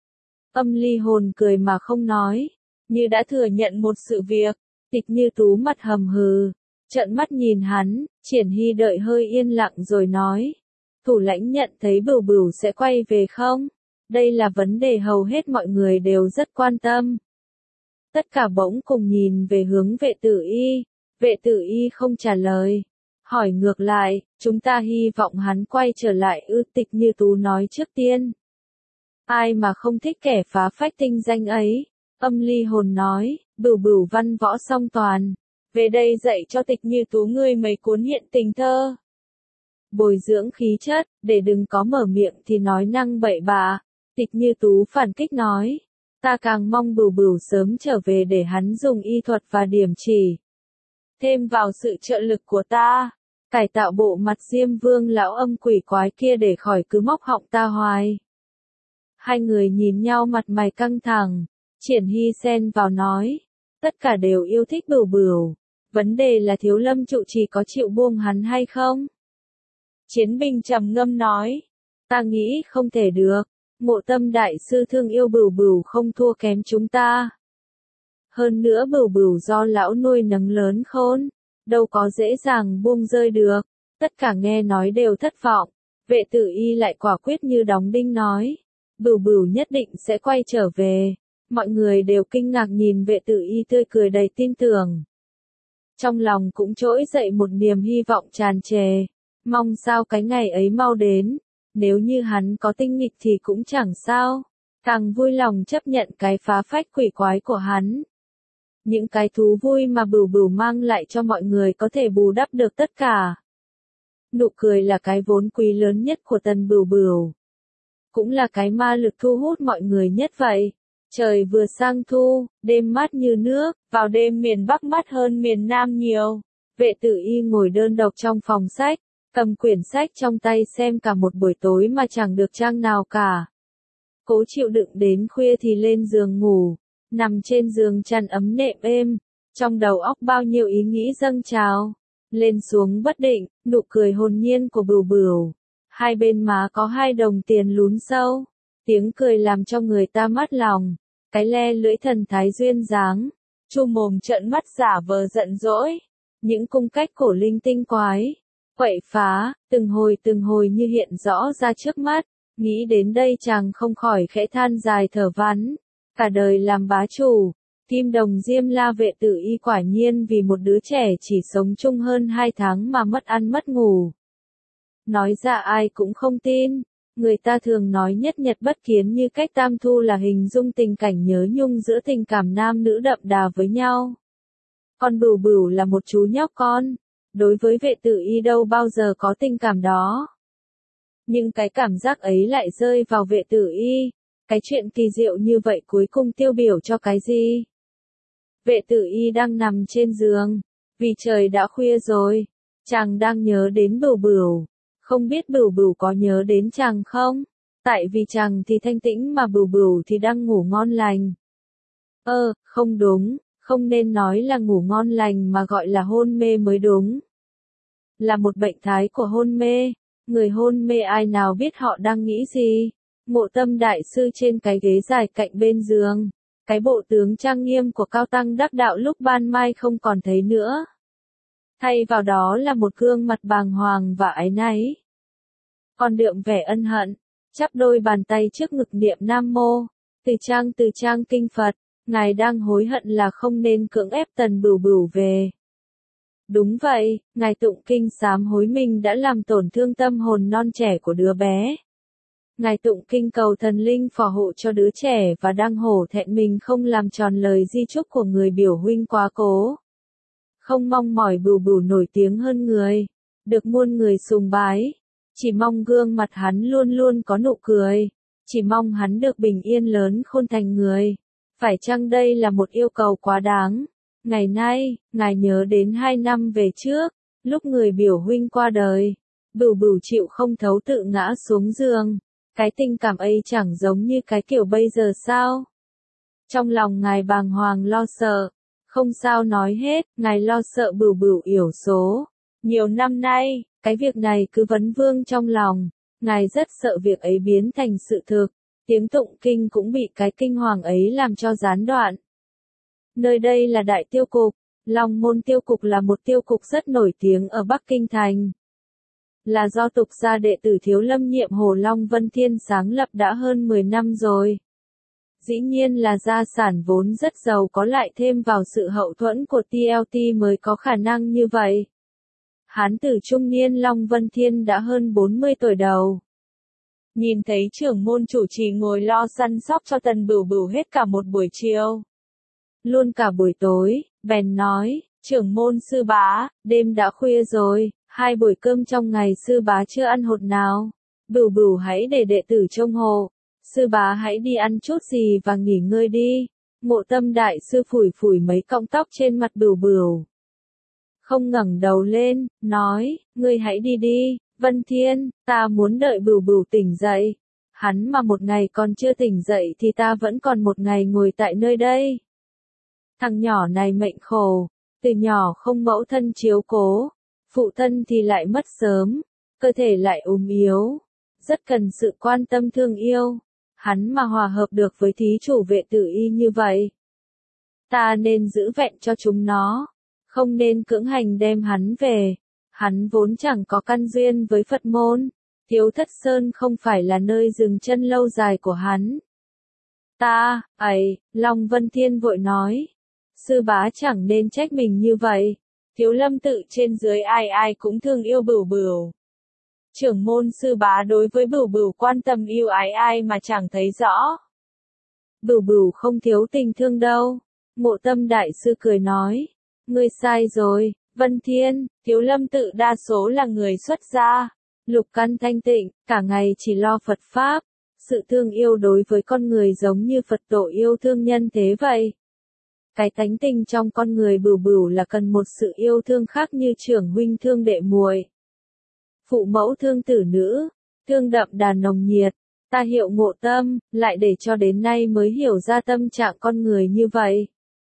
Âm ly hồn cười mà không nói, như đã thừa nhận một sự việc. Tịch Như Tú mặt hầm hừ, trợn mắt nhìn hắn. Triển Hy đợi hơi yên lặng rồi nói, thủ lãnh nhận thấy Bửu Bửu sẽ quay về không? Đây là vấn đề hầu hết mọi người đều rất quan tâm. Tất cả bỗng cùng nhìn về hướng Vệ Tử Y. Vệ Tử Y không trả lời, hỏi ngược lại, chúng ta hy vọng hắn quay trở lại ư? Tịch Như Tú nói trước tiên. Ai mà không thích kẻ phá phách tinh danh ấy? Âm ly hồn nói, Bửu Bửu văn võ song toàn, về đây dạy cho Tịch Như Tú ngươi mấy cuốn hiện tình thơ. Bồi dưỡng khí chất, để đừng có mở miệng thì nói năng bậy bạ. Tịch Như Tú phản kích nói, ta càng mong Bửu Bửu sớm trở về để hắn dùng y thuật và điểm chỉ. Thêm vào sự trợ lực của ta, cải tạo bộ mặt Diêm Vương lão âm quỷ quái kia để khỏi cứ móc họng ta hoài. Hai người nhìn nhau mặt mày căng thẳng. Triển Hy xen vào nói, tất cả đều yêu thích Bửu Bửu, vấn đề là Thiếu Lâm trụ trì có chịu buông hắn hay không? Chiến Bình trầm ngâm nói, ta nghĩ không thể được, Mộ Tâm đại sư thương yêu Bửu Bửu không thua kém chúng ta. Hơn nữa Bửu Bửu do lão nuôi nấng lớn khôn, đâu có dễ dàng buông rơi được. Tất cả nghe nói đều thất vọng. Vệ Tử Y lại quả quyết như đóng đinh nói, Bửu Bửu nhất định sẽ quay trở về. Mọi người đều kinh ngạc nhìn Vệ Tử Y tươi cười đầy tin tưởng. Trong lòng cũng trỗi dậy một niềm hy vọng tràn trề, mong sao cái ngày ấy mau đến. Nếu như hắn có tinh nghịch thì cũng chẳng sao, càng vui lòng chấp nhận cái phá phách quỷ quái của hắn. Những cái thú vui mà Bửu Bửu mang lại cho mọi người có thể bù đắp được tất cả. Nụ cười là cái vốn quý lớn nhất của Tần Bửu Bửu, cũng là cái ma lực thu hút mọi người nhất vậy. Trời vừa sang thu, đêm mát như nước, vào đêm miền Bắc mát hơn miền Nam nhiều. Vệ Tử Y ngồi đơn độc trong phòng sách, cầm quyển sách trong tay xem cả một buổi tối mà chẳng được trang nào cả. Cố chịu đựng đến khuya thì lên giường ngủ, nằm trên giường chăn ấm nệm êm, trong đầu óc bao nhiêu ý nghĩ dâng trào, lên xuống bất định, nụ cười hồn nhiên của Bửu Bửu. Hai bên má có hai đồng tiền lún sâu, tiếng cười làm cho người ta mát lòng. Cái le lưỡi thần thái duyên dáng, chu mồm trợn mắt giả vờ giận dỗi, những cung cách cổ linh tinh quái, quậy phá, từng hồi từng hồi như hiện rõ ra trước mắt. Nghĩ đến đây chàng không khỏi khẽ than dài thở vắn, cả đời làm bá chủ, Kim Đồng Diêm La Vệ Tử Y quả nhiên vì một đứa trẻ chỉ sống chung hơn hai tháng mà mất ăn mất ngủ. Nói ra ai cũng không tin. Người ta thường nói nhất nhật bất kiến như cách tam thu là hình dung tình cảnh nhớ nhung giữa tình cảm nam nữ đậm đà với nhau. Còn Bửu Bửu là một chú nhóc con, đối với Vệ Tử Y đâu bao giờ có tình cảm đó. Nhưng cái cảm giác ấy lại rơi vào Vệ Tử Y, cái chuyện kỳ diệu như vậy cuối cùng tiêu biểu cho cái gì? Vệ Tử Y đang nằm trên giường, vì trời đã khuya rồi, chàng đang nhớ đến Bửu Bửu. Không biết Bửu Bửu có nhớ đến chàng không? Tại vì chàng thì thanh tĩnh mà Bửu Bửu thì đang ngủ ngon lành. Ơ, không đúng, không nên nói là ngủ ngon lành mà gọi là hôn mê mới đúng. Là một bệnh thái của hôn mê, người hôn mê ai nào biết họ đang nghĩ gì. Mộ Tâm đại sư trên cái ghế dài cạnh bên giường, cái bộ tướng trang nghiêm của cao tăng đắc đạo lúc ban mai không còn thấy nữa. Thay vào đó là một gương mặt bàng hoàng và áy náy. Còn đượm vẻ ân hận, chắp đôi bàn tay trước ngực niệm Nam Mô, từ trang từ trang kinh Phật, ngài đang hối hận là không nên cưỡng ép Tần Bửu Bửu về. Đúng vậy, ngài tụng kinh sám hối mình đã làm tổn thương tâm hồn non trẻ của đứa bé. Ngài tụng kinh cầu thần linh phò hộ cho đứa trẻ và đang hổ thẹn mình không làm tròn lời di chúc của người biểu huynh quá cố. Không mong mỏi Bửu Bửu nổi tiếng hơn người, được muôn người sùng bái. Chỉ mong gương mặt hắn luôn luôn có nụ cười. Chỉ mong hắn được bình yên lớn khôn thành người. Phải chăng đây là một yêu cầu quá đáng? Ngày nay, ngài nhớ đến hai năm về trước, lúc người biểu huynh qua đời. Bửu Bửu chịu không thấu tự ngã xuống giường. Cái tình cảm ấy chẳng giống như cái kiểu bây giờ sao? Trong lòng ngài bàng hoàng lo sợ. Không sao nói hết, ngài lo sợ Bửu Bửu yểu số. Nhiều năm nay, cái việc này cứ vấn vương trong lòng. Ngài rất sợ việc ấy biến thành sự thực. Tiếng tụng kinh cũng bị cái kinh hoàng ấy làm cho gián đoạn. Nơi đây là Đại Tiêu Cục. Long Môn Tiêu Cục là một tiêu cục rất nổi tiếng ở Bắc Kinh Thành. Là do tục gia đệ tử Thiếu Lâm Nhiệm Hồ Long Vân Thiên sáng lập đã hơn mười năm rồi. Dĩ nhiên là gia sản vốn rất giàu có lại thêm vào sự hậu thuẫn của tê lờ tê mới có khả năng như vậy. Hán tử trung niên Long Vân Thiên đã hơn bốn mươi tuổi đầu. Nhìn thấy trưởng môn chủ trì ngồi lo săn sóc cho Tần Bửu Bửu hết cả một buổi chiều. Luôn cả buổi tối, bèn nói, trưởng môn sư bá, đêm đã khuya rồi, hai buổi cơm trong ngày sư bá chưa ăn hột nào. Bửu Bửu hãy để đệ tử trông hộ. Sư bá hãy đi ăn chút gì và nghỉ ngơi đi. Ngộ Tâm đại sư phủi phủi mấy cọng tóc trên mặt Bửu Bửu. Không ngẩng đầu lên, nói, ngươi hãy đi đi, Vân Thiên, ta muốn đợi Bửu Bửu tỉnh dậy. Hắn mà một ngày còn chưa tỉnh dậy thì ta vẫn còn một ngày ngồi tại nơi đây. Thằng nhỏ này mệnh khổ, từ nhỏ không mẫu thân chiếu cố, phụ thân thì lại mất sớm, cơ thể lại ốm yếu, rất cần sự quan tâm thương yêu. Hắn mà hòa hợp được với thí chủ Vệ Tử Y như vậy, ta nên giữ vẹn cho chúng nó, không nên cưỡng hành đem hắn về. Hắn vốn chẳng có căn duyên với Phật môn, Thiếu Thất Sơn không phải là nơi dừng chân lâu dài của hắn. Ta, ấy, Long Vân Thiên vội nói, sư bá chẳng nên trách mình như vậy. Thiếu Lâm tự trên dưới ai ai cũng thương yêu Bửu Bửu. Trưởng môn sư bá đối với Bửu Bửu quan tâm yêu ái ai mà chẳng thấy rõ. Bửu Bửu không thiếu tình thương đâu. Ngộ Tâm đại sư cười nói, ngươi sai rồi, Vân Thiên, Thiếu Lâm tự đa số là người xuất gia, lục căn thanh tịnh, cả ngày chỉ lo Phật Pháp. Sự thương yêu đối với con người giống như Phật tổ yêu thương nhân thế vậy. Cái tánh tình trong con người Bửu Bửu là cần một sự yêu thương khác như trưởng huynh thương đệ muội, phụ mẫu thương tử nữ, thương đậm đà nồng nhiệt. Ta Hiệu Ngộ Tâm, lại để cho đến nay mới hiểu ra tâm trạng con người như vậy.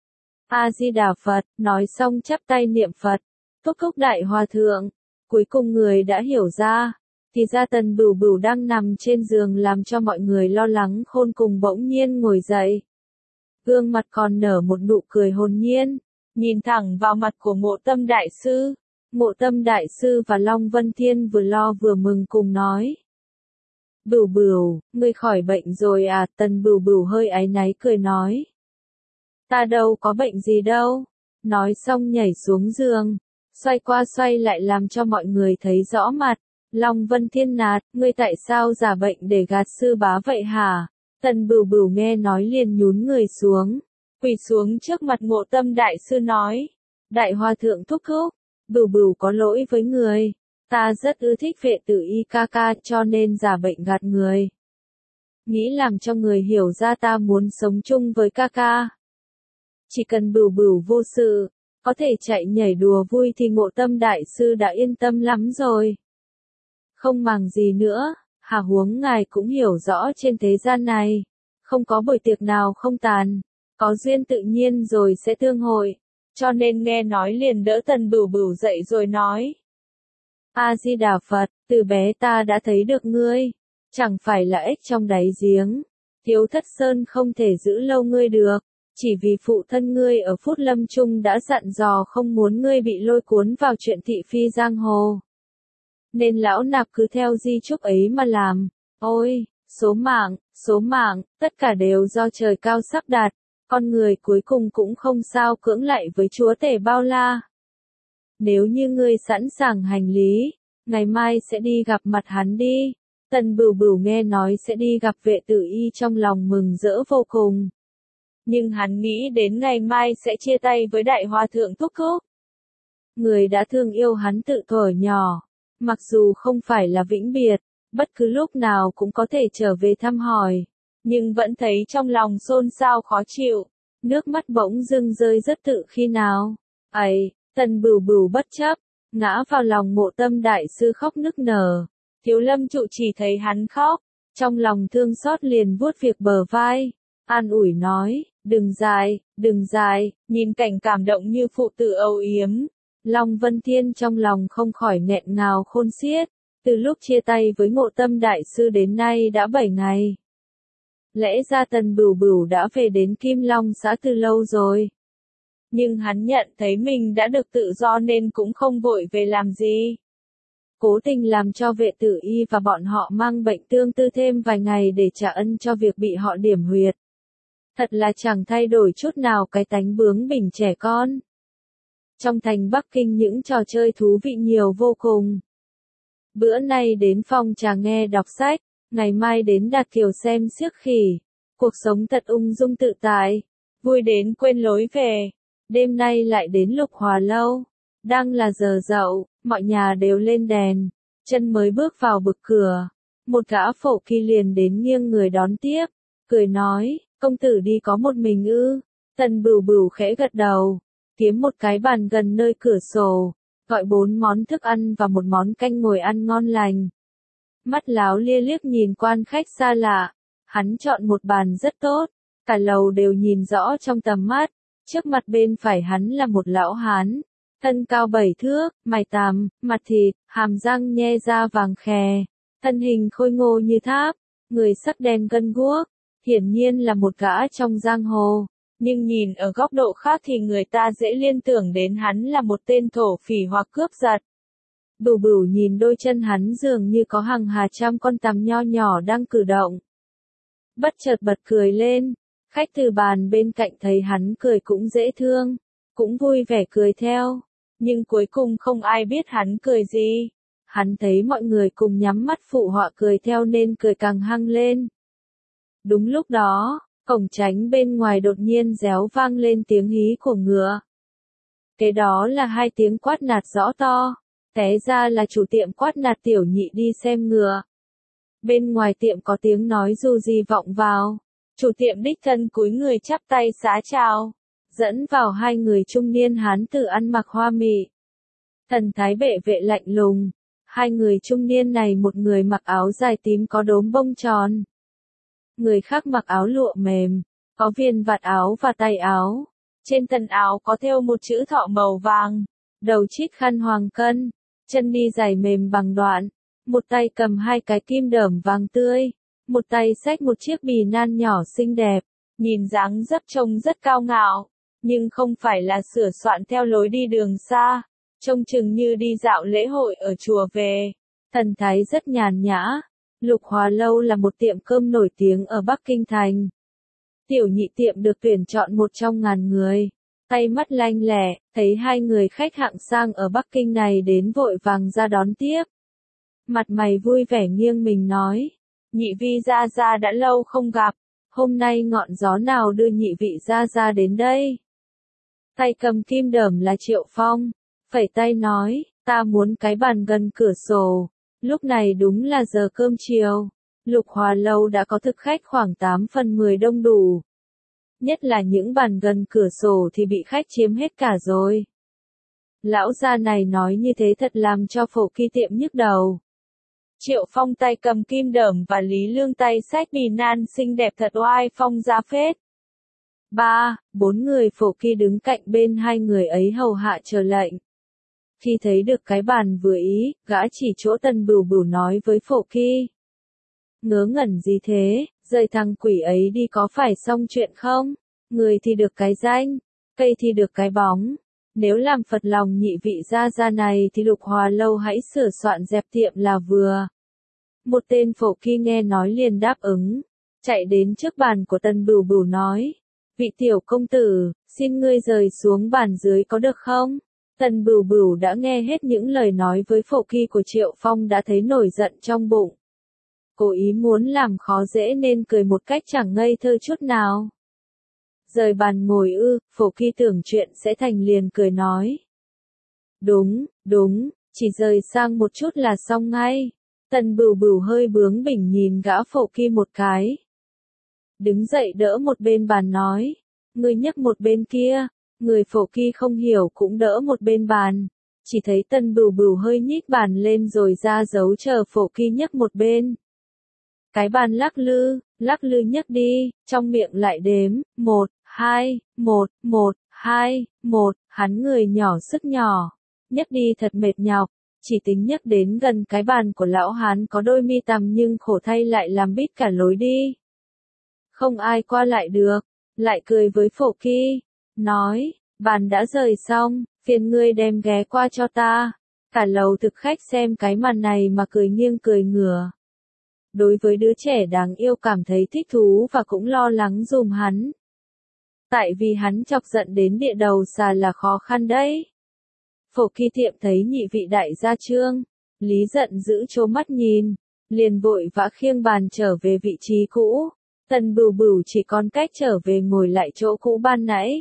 A-di-đà Phật, nói xong chắp tay niệm Phật, Túc Thúc Đại Hòa Thượng. Cuối cùng người đã hiểu ra, thì ra Tần Bửu Bửu đang nằm trên giường làm cho mọi người lo lắng khôn cùng bỗng nhiên ngồi dậy. Gương mặt còn nở một nụ cười hồn nhiên, nhìn thẳng vào mặt của Ngộ Tâm đại sư. Ngộ Tâm đại sư và Long Vân Thiên vừa lo vừa mừng cùng nói. Bửu Bửu, ngươi khỏi bệnh rồi à? Tần Bửu Bửu hơi áy náy cười nói. Ta đâu có bệnh gì đâu. Nói xong nhảy xuống giường, xoay qua xoay lại làm cho mọi người thấy rõ mặt. Long Vân Thiên nạt, ngươi tại sao giả bệnh để gạt sư bá vậy hả? Tần Bửu Bửu nghe nói liền nhún người xuống, quỳ xuống trước mặt Ngộ Tâm đại sư nói. Đại Hòa Thượng thúc thúc, Bửu Bửu có lỗi với người. Ta rất ưa thích Vệ Tử Y ca ca cho nên giả bệnh gạt người. Nghĩ làm cho người hiểu ra ta muốn sống chung với ca ca. Chỉ cần Bửu Bửu vô sự, có thể chạy nhảy đùa vui thì Ngộ Tâm đại sư đã yên tâm lắm rồi. Không màng gì nữa, hà huống ngài cũng hiểu rõ trên thế gian này, không có buổi tiệc nào không tàn, có duyên tự nhiên rồi sẽ tương hội, cho nên nghe nói liền đỡ Tần Bửu Bửu dậy rồi nói. A-di-đà Phật, từ bé ta đã thấy được ngươi, chẳng phải là ếch trong đáy giếng, Thiếu Thất Sơn không thể giữ lâu ngươi được, chỉ vì phụ thân ngươi ở phút lâm chung đã dặn dò không muốn ngươi bị lôi cuốn vào chuyện thị phi giang hồ. Nên lão nạp cứ theo di chúc ấy mà làm. Ôi, số mạng, số mạng, tất cả đều do trời cao sắp đặt, con người cuối cùng cũng không sao cưỡng lại với chúa tể bao la. Nếu như ngươi sẵn sàng hành lý, ngày mai sẽ đi gặp mặt hắn đi. Tần Bửu Bửu nghe nói sẽ đi gặp Vệ Tử Y trong lòng mừng rỡ vô cùng. Nhưng hắn nghĩ đến ngày mai sẽ chia tay với Đại Hòa Thượng thúc thúc. Người đã thương yêu hắn tự thuở nhỏ, Mặc dù không phải là vĩnh biệt, bất cứ lúc nào cũng có thể trở về thăm hỏi, nhưng vẫn thấy trong lòng xôn xao khó chịu, nước mắt bỗng dưng rơi rất tự khi nào. Ấy, Tần Bửu Bửu bất chấp, ngã vào lòng Mộ Tâm đại sư khóc nức nở. Thiếu Lâm trụ chỉ thấy hắn khóc, trong lòng thương xót liền vuốt việc bờ vai, an ủi nói, đừng dài, đừng dài, nhìn cảnh cảm động như phụ tử âu yếm. Long Vân Thiên trong lòng không khỏi nghẹn ngào khôn xiết, từ lúc chia tay với Mộ Tâm đại sư đến nay đã bảy ngày. Lẽ ra Tần Bửu Bửu đã về đến Kim Long xã từ lâu rồi. Nhưng hắn nhận thấy mình đã được tự do nên cũng không vội về làm gì. Cố tình làm cho vệ tử y và bọn họ mang bệnh tương tư thêm vài ngày để trả ân cho việc bị họ điểm huyệt. Thật là chẳng thay đổi chút nào cái tánh bướng bỉnh trẻ con. Trong thành Bắc Kinh những trò chơi thú vị nhiều vô cùng. Bữa nay đến phòng trà nghe đọc sách, ngày mai đến Đạt Kiều xem xiếc khỉ. Cuộc sống thật ung dung tự tại, vui đến quên lối về. Đêm nay lại đến Lục Hòa Lâu. Đang là giờ dậu, mọi nhà đều lên đèn. Chân mới bước vào bực cửa, một gã phổ kỳ liền đến nghiêng người đón tiếp, cười nói, công tử đi có một mình ư? Tần Bửu Bửu khẽ gật đầu, kiếm một cái bàn gần nơi cửa sổ, gọi bốn món thức ăn và một món canh ngồi ăn ngon lành. Mắt láo lia liếc nhìn quan khách xa lạ, hắn chọn một bàn rất tốt, cả lầu đều nhìn rõ trong tầm mắt. Trước mặt bên phải hắn là một lão hán, thân cao bảy thước, mày tằm, mặt thịt, hàm răng nhe ra vàng khè, thân hình khôi ngô như tháp, người sắc đen gân guốc, hiển nhiên là một gã trong giang hồ, nhưng nhìn ở góc độ khác thì người ta dễ liên tưởng đến hắn là một tên thổ phỉ hoặc cướp giật. Bửu Bửu nhìn đôi chân hắn dường như có hàng hà trăm con tằm nho nhỏ đang cử động. Bất chợt bật cười lên. Khách từ bàn bên cạnh thấy hắn cười cũng dễ thương, cũng vui vẻ cười theo, nhưng cuối cùng không ai biết hắn cười gì. Hắn thấy mọi người cùng nhắm mắt phụ họa cười theo nên cười càng hăng lên. Đúng lúc đó, cổng tránh bên ngoài đột nhiên réo vang lên tiếng hí của ngựa. Kế đó là hai tiếng quát nạt rõ to, té ra là chủ tiệm quát nạt tiểu nhị đi xem ngựa. Bên ngoài tiệm có tiếng nói dù gì vọng vào. Chủ tiệm đích thân cúi người chắp tay xá chào, dẫn vào hai người trung niên hán tử ăn mặc hoa mị. Thần thái bệ vệ lạnh lùng, hai người trung niên này một người mặc áo dài tím có đốm bông tròn. Người khác mặc áo lụa mềm, có viền vạt áo và tay áo. Trên thân áo có thêu một chữ thọ màu vàng, đầu chít khăn hoàng cân, chân đi giày mềm bằng đoạn, một tay cầm hai cái kim đởm vàng tươi. Một tay xách một chiếc bì nan nhỏ xinh đẹp, nhìn dáng dấp trông rất cao ngạo, nhưng không phải là sửa soạn theo lối đi đường xa, trông chừng như đi dạo lễ hội ở chùa về. Thần thái rất nhàn nhã. Lục Hòa Lâu là một tiệm cơm nổi tiếng ở Bắc Kinh thành. Tiểu nhị tiệm được tuyển chọn một trong ngàn người. Tay mắt lanh lẹ, thấy hai người khách hạng sang ở Bắc Kinh này đến vội vàng ra đón tiếp. Mặt mày vui vẻ nghiêng mình nói. Nhị vị gia gia đã lâu không gặp, hôm nay ngọn gió nào đưa nhị vị gia gia đến đây? Tay cầm kim đởm là Triệu Phong, phẩy tay nói, ta muốn cái bàn gần cửa sổ. Lúc này đúng là giờ cơm chiều, Lục Hòa Lâu đã có thực khách khoảng tám phần mười đông đủ. Nhất là những bàn gần cửa sổ thì bị khách chiếm hết cả rồi. Lão gia này nói như thế thật làm cho phổ kỳ tiệm nhức đầu. Triệu Phong tay cầm kim đởm và Lý Lương tay xách bì nan xinh đẹp thật oai phong ra phết. Ba, bốn người phổ kỳ đứng cạnh bên hai người ấy hầu hạ chờ lệnh. Khi thấy được cái bàn vừa ý, gã chỉ chỗ Tần Bửu Bửu nói với phổ kỳ. Ngớ ngẩn gì thế, rời thằng quỷ ấy đi có phải xong chuyện không? Người thì được cái danh, cây thì được cái bóng. Nếu làm phật lòng nhị vị gia gia này thì Lục Hòa Lâu hãy sửa soạn dẹp tiệm là vừa. Một tên phổ kỳ nghe nói liền đáp ứng, chạy đến trước bàn của Tần Bửu Bửu nói, vị tiểu công tử, xin ngươi rời xuống bàn dưới có được không? Tần Bửu Bửu đã nghe hết những lời nói với phổ kỳ của Triệu Phong đã thấy nổi giận trong bụng. Cố ý muốn làm khó dễ nên cười một cách chẳng ngây thơ chút nào. Rời bàn ngồi ư, phổ kỳ tưởng chuyện sẽ thành liền cười nói. Đúng, đúng, chỉ rời sang một chút là xong ngay. Tần Bửu Bửu hơi bướng bỉnh nhìn gã Phổ Kỳ một cái. Đứng dậy đỡ một bên bàn nói, ngươi nhấc một bên kia, người Phổ Kỳ không hiểu cũng đỡ một bên bàn. Chỉ thấy Tần Bửu Bửu hơi nhích bàn lên rồi ra dấu chờ Phổ Kỳ nhấc một bên. Cái bàn lắc lư, lắc lư nhấc đi, trong miệng lại đếm, một, hai, một, một, hai, một, hắn người nhỏ sức nhỏ, nhấc đi thật mệt nhọc, chỉ tính nhấc đến gần cái bàn của lão hán có đôi mi tằm nhưng khổ thay lại làm bít cả lối đi. Không ai qua lại được, lại cười với Phổ Kỳ, nói, bàn đã rời xong, phiền ngươi đem ghé qua cho ta. Cả lầu thực khách xem cái màn này mà cười nghiêng cười ngửa. Đối với đứa trẻ đáng yêu cảm thấy thích thú và cũng lo lắng giùm hắn. Tại vì hắn chọc giận đến địa đầu xà là khó khăn đấy. Phổ Kỳ Tiệm thấy nhị vị đại gia Trương, Lý giận dữ trố mắt nhìn, liền vội vã khiêng bàn trở về vị trí cũ. Tần Bửu Bửu chỉ còn cách trở về ngồi lại chỗ cũ ban nãy.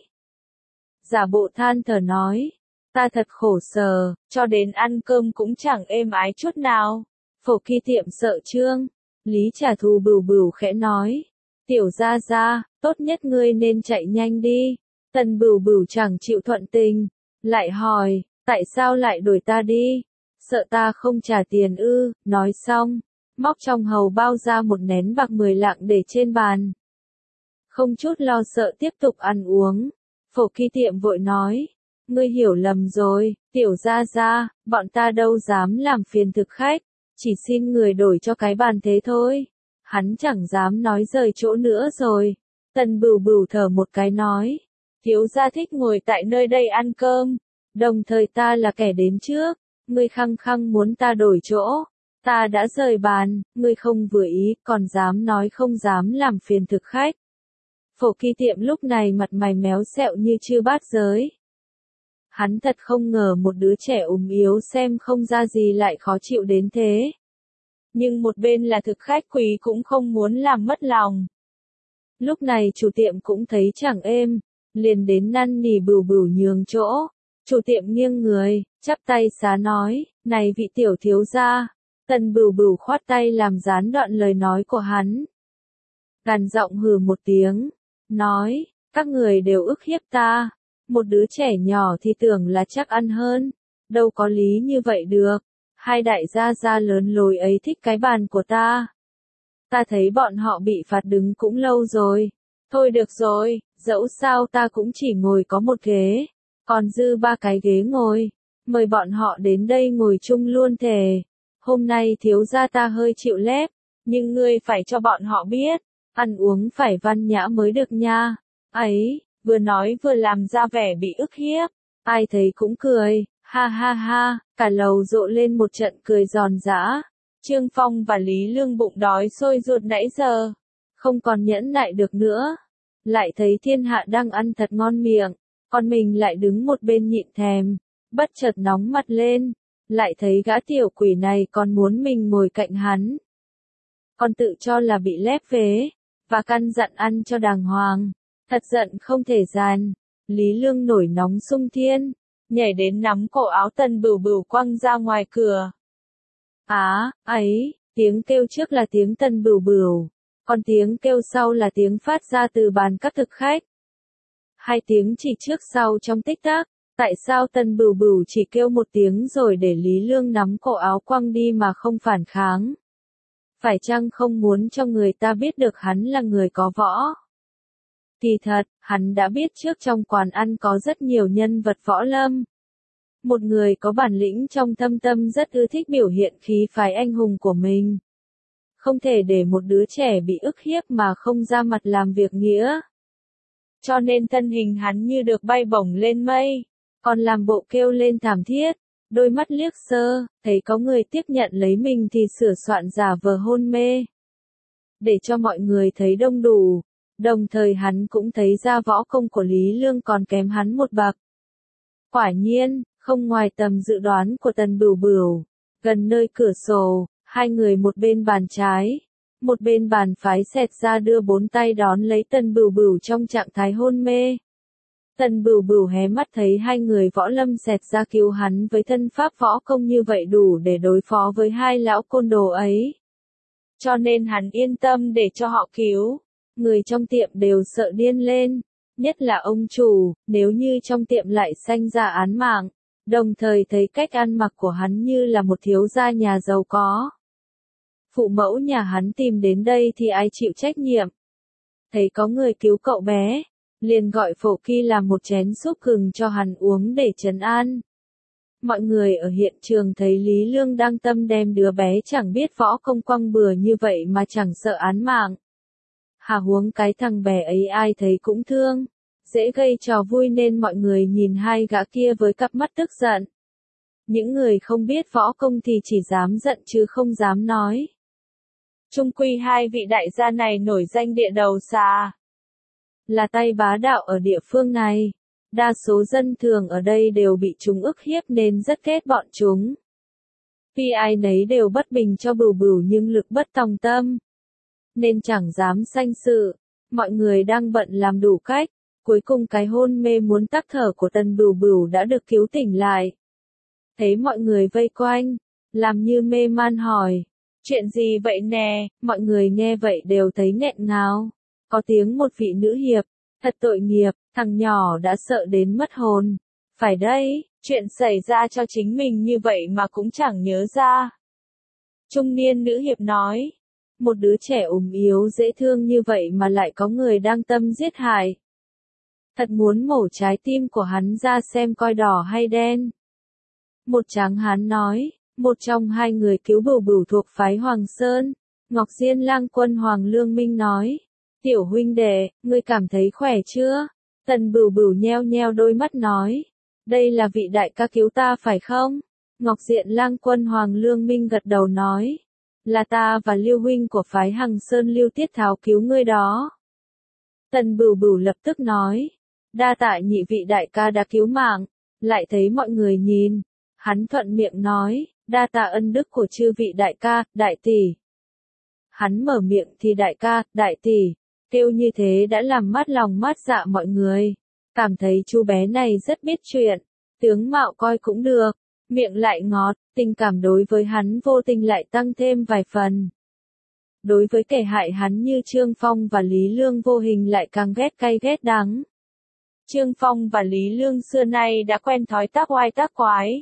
Giả bộ than thở nói, ta thật khổ sở, cho đến ăn cơm cũng chẳng êm ái chút nào. Phổ Kỳ Tiệm sợ Trương, Lý trả thù Bửu Bửu khẽ nói, tiểu gia gia, tốt nhất ngươi nên chạy nhanh đi. Tần Bửu Bửu chẳng chịu thuận tình, lại hỏi, tại sao lại đuổi ta đi? Sợ ta không trả tiền ư? Nói xong, móc trong hầu bao ra một nén bạc mười lạng để trên bàn. Không chút lo sợ tiếp tục ăn uống. Phổ Kỳ Tiệm vội nói, ngươi hiểu lầm rồi, tiểu gia gia, bọn ta đâu dám làm phiền thực khách, chỉ xin người đổi cho cái bàn thế thôi. Hắn chẳng dám nói rời chỗ nữa rồi. Tần Bửu Bửu thở một cái nói, thiếu gia thích ngồi tại nơi đây ăn cơm, đồng thời ta là kẻ đến trước, ngươi khăng khăng muốn ta đổi chỗ, ta đã rời bàn, ngươi không vừa ý, còn dám nói không dám làm phiền thực khách. Phổ Kỳ Tiệm lúc này mặt mày méo xẹo như chưa bát giới. Hắn thật không ngờ một đứa trẻ ốm yếu xem không ra gì lại khó chịu đến thế. Nhưng một bên là thực khách quý cũng không muốn làm mất lòng. Lúc này chủ tiệm cũng thấy chẳng êm, liền đến năn nỉ Bửu Bửu nhường chỗ. Chủ tiệm nghiêng người, chắp tay xá nói, này vị tiểu thiếu gia. Tần Bửu Bửu khoát tay làm gián đoạn lời nói của hắn. Gằn giọng hừ một tiếng, nói, các người đều ức hiếp ta. Một đứa trẻ nhỏ thì tưởng là chắc ăn hơn, đâu có lý như vậy được. Hai đại gia gia lớn lối ấy thích cái bàn của ta. Ta thấy bọn họ bị phạt đứng cũng lâu rồi. Thôi được rồi, dẫu sao ta cũng chỉ ngồi có một ghế, còn dư ba cái ghế ngồi. Mời bọn họ đến đây ngồi chung luôn thề. Hôm nay thiếu gia ta hơi chịu lép, nhưng ngươi phải cho bọn họ biết, ăn uống phải văn nhã mới được nha. Ấy, vừa nói vừa làm ra vẻ bị ức hiếp, ai thấy cũng cười, ha ha ha, cả lầu rộ lên một trận cười giòn giã. Trương Phong và Lý Lương bụng đói sôi ruột nãy giờ, không còn nhẫn nại được nữa. Lại thấy thiên hạ đang ăn thật ngon miệng, còn mình lại đứng một bên nhịn thèm, bất chợt nóng mặt lên, lại thấy gã tiểu quỷ này còn muốn mình ngồi cạnh hắn. Còn tự cho là bị lép vế, và căn dặn ăn cho đàng hoàng, thật giận không thể dàn. Lý Lương nổi nóng sung thiên, nhảy đến nắm cổ áo Tần Bửu Bửu quăng ra ngoài cửa. Á, ấy, tiếng kêu trước là tiếng Tần Bửu Bửu, còn tiếng kêu sau là tiếng phát ra từ bàn các thực khách. Hai tiếng chỉ trước sau trong tích tắc, tại sao Tần Bửu Bửu chỉ kêu một tiếng rồi để Lý Lương nắm cổ áo quăng đi mà không phản kháng? Phải chăng không muốn cho người ta biết được hắn là người có võ? Kỳ thật, hắn đã biết trước trong quán ăn có rất nhiều nhân vật võ lâm. Một người có bản lĩnh trong thâm tâm rất ưa thích biểu hiện khí phái anh hùng của mình. Không thể để một đứa trẻ bị ức hiếp mà không ra mặt làm việc nghĩa. Cho nên thân hình hắn như được bay bổng lên mây, còn làm bộ kêu lên thảm thiết, đôi mắt liếc sơ, thấy có người tiếp nhận lấy mình thì sửa soạn giả vờ hôn mê. Để cho mọi người thấy đông đủ, đồng thời hắn cũng thấy ra võ công của Lý Lương còn kém hắn một bậc. Quả nhiên, không ngoài tầm dự đoán của Tần Bửu Bửu, gần nơi cửa sổ, hai người một bên bàn trái, một bên bàn phái xẹt ra đưa bốn tay đón lấy Tần Bửu Bửu trong trạng thái hôn mê. Tần Bửu Bửu hé mắt thấy hai người võ lâm xẹt ra cứu hắn với thân pháp võ công như vậy đủ để đối phó với hai lão côn đồ ấy. Cho nên hắn yên tâm để cho họ cứu. Người trong tiệm đều sợ điên lên, nhất là ông chủ, nếu như trong tiệm lại sanh ra án mạng, đồng thời thấy cách ăn mặc của hắn như là một thiếu gia nhà giàu có. Phụ mẫu nhà hắn tìm đến đây thì ai chịu trách nhiệm? Thấy có người cứu cậu bé, liền gọi Phổ Kỳ làm một chén súp gừng cho hắn uống để trấn an. Mọi người ở hiện trường thấy Lý Lương đang tâm đem đứa bé chẳng biết võ công quăng bừa như vậy mà chẳng sợ án mạng. Hà huống cái thằng bé ấy ai thấy cũng thương, dễ gây trò vui nên mọi người nhìn hai gã kia với cặp mắt tức giận. Những người không biết võ công thì chỉ dám giận chứ không dám nói. Chung quy hai vị đại gia này nổi danh địa đầu xà, là tay bá đạo ở địa phương này. Đa số dân thường ở đây đều bị chúng ức hiếp nên rất ghét bọn chúng. Vì ai nấy đều bất bình cho Bửu Bửu nhưng lực bất tòng tâm, nên chẳng dám sanh sự. Mọi người đang bận làm đủ cách, cuối cùng cái hôn mê muốn tắc thở của Tần Bửu Bửu đã được cứu tỉnh lại. Thấy mọi người vây quanh, làm như mê man hỏi, chuyện gì vậy nè? Mọi người nghe vậy đều thấy nghẹn ngào. Có tiếng một vị nữ hiệp, thật tội nghiệp, thằng nhỏ đã sợ đến mất hồn. Phải đấy, chuyện xảy ra cho chính mình như vậy mà cũng chẳng nhớ ra. Trung niên nữ hiệp nói, một đứa trẻ ốm yếu dễ thương như vậy mà lại có người đang tâm giết hại. Thật muốn mổ trái tim của hắn ra xem coi đỏ hay đen. Một tráng hán nói, một trong hai người cứu Bửu Bửu thuộc phái Hoàng Sơn. Ngọc Diên Lang Quân Hoàng Lương Minh nói, tiểu huynh đệ, ngươi cảm thấy khỏe chưa? Tần Bửu Bửu nheo nheo đôi mắt nói, đây là vị đại ca cứu ta phải không? Ngọc Diện Lang Quân Hoàng Lương Minh gật đầu nói, là ta và Lưu huynh của phái Hằng Sơn Lưu Tiết Tháo cứu ngươi đó. Tần Bửu Bửu lập tức nói, đa tạ nhị vị đại ca đã cứu mạng. Lại thấy mọi người nhìn, hắn thuận miệng nói, đa tạ ân đức của chư vị đại ca, đại tỷ. Hắn mở miệng thì đại ca, đại tỷ, kêu như thế đã làm mát lòng mát dạ mọi người. Cảm thấy chú bé này rất biết chuyện, tướng mạo coi cũng được, miệng lại ngọt, tình cảm đối với hắn vô tình lại tăng thêm vài phần. Đối với kẻ hại hắn như Trương Phong và Lý Lương vô hình lại càng ghét cay ghét đắng. Trương Phong và Lý Lương xưa nay đã quen thói tác oai tác quái,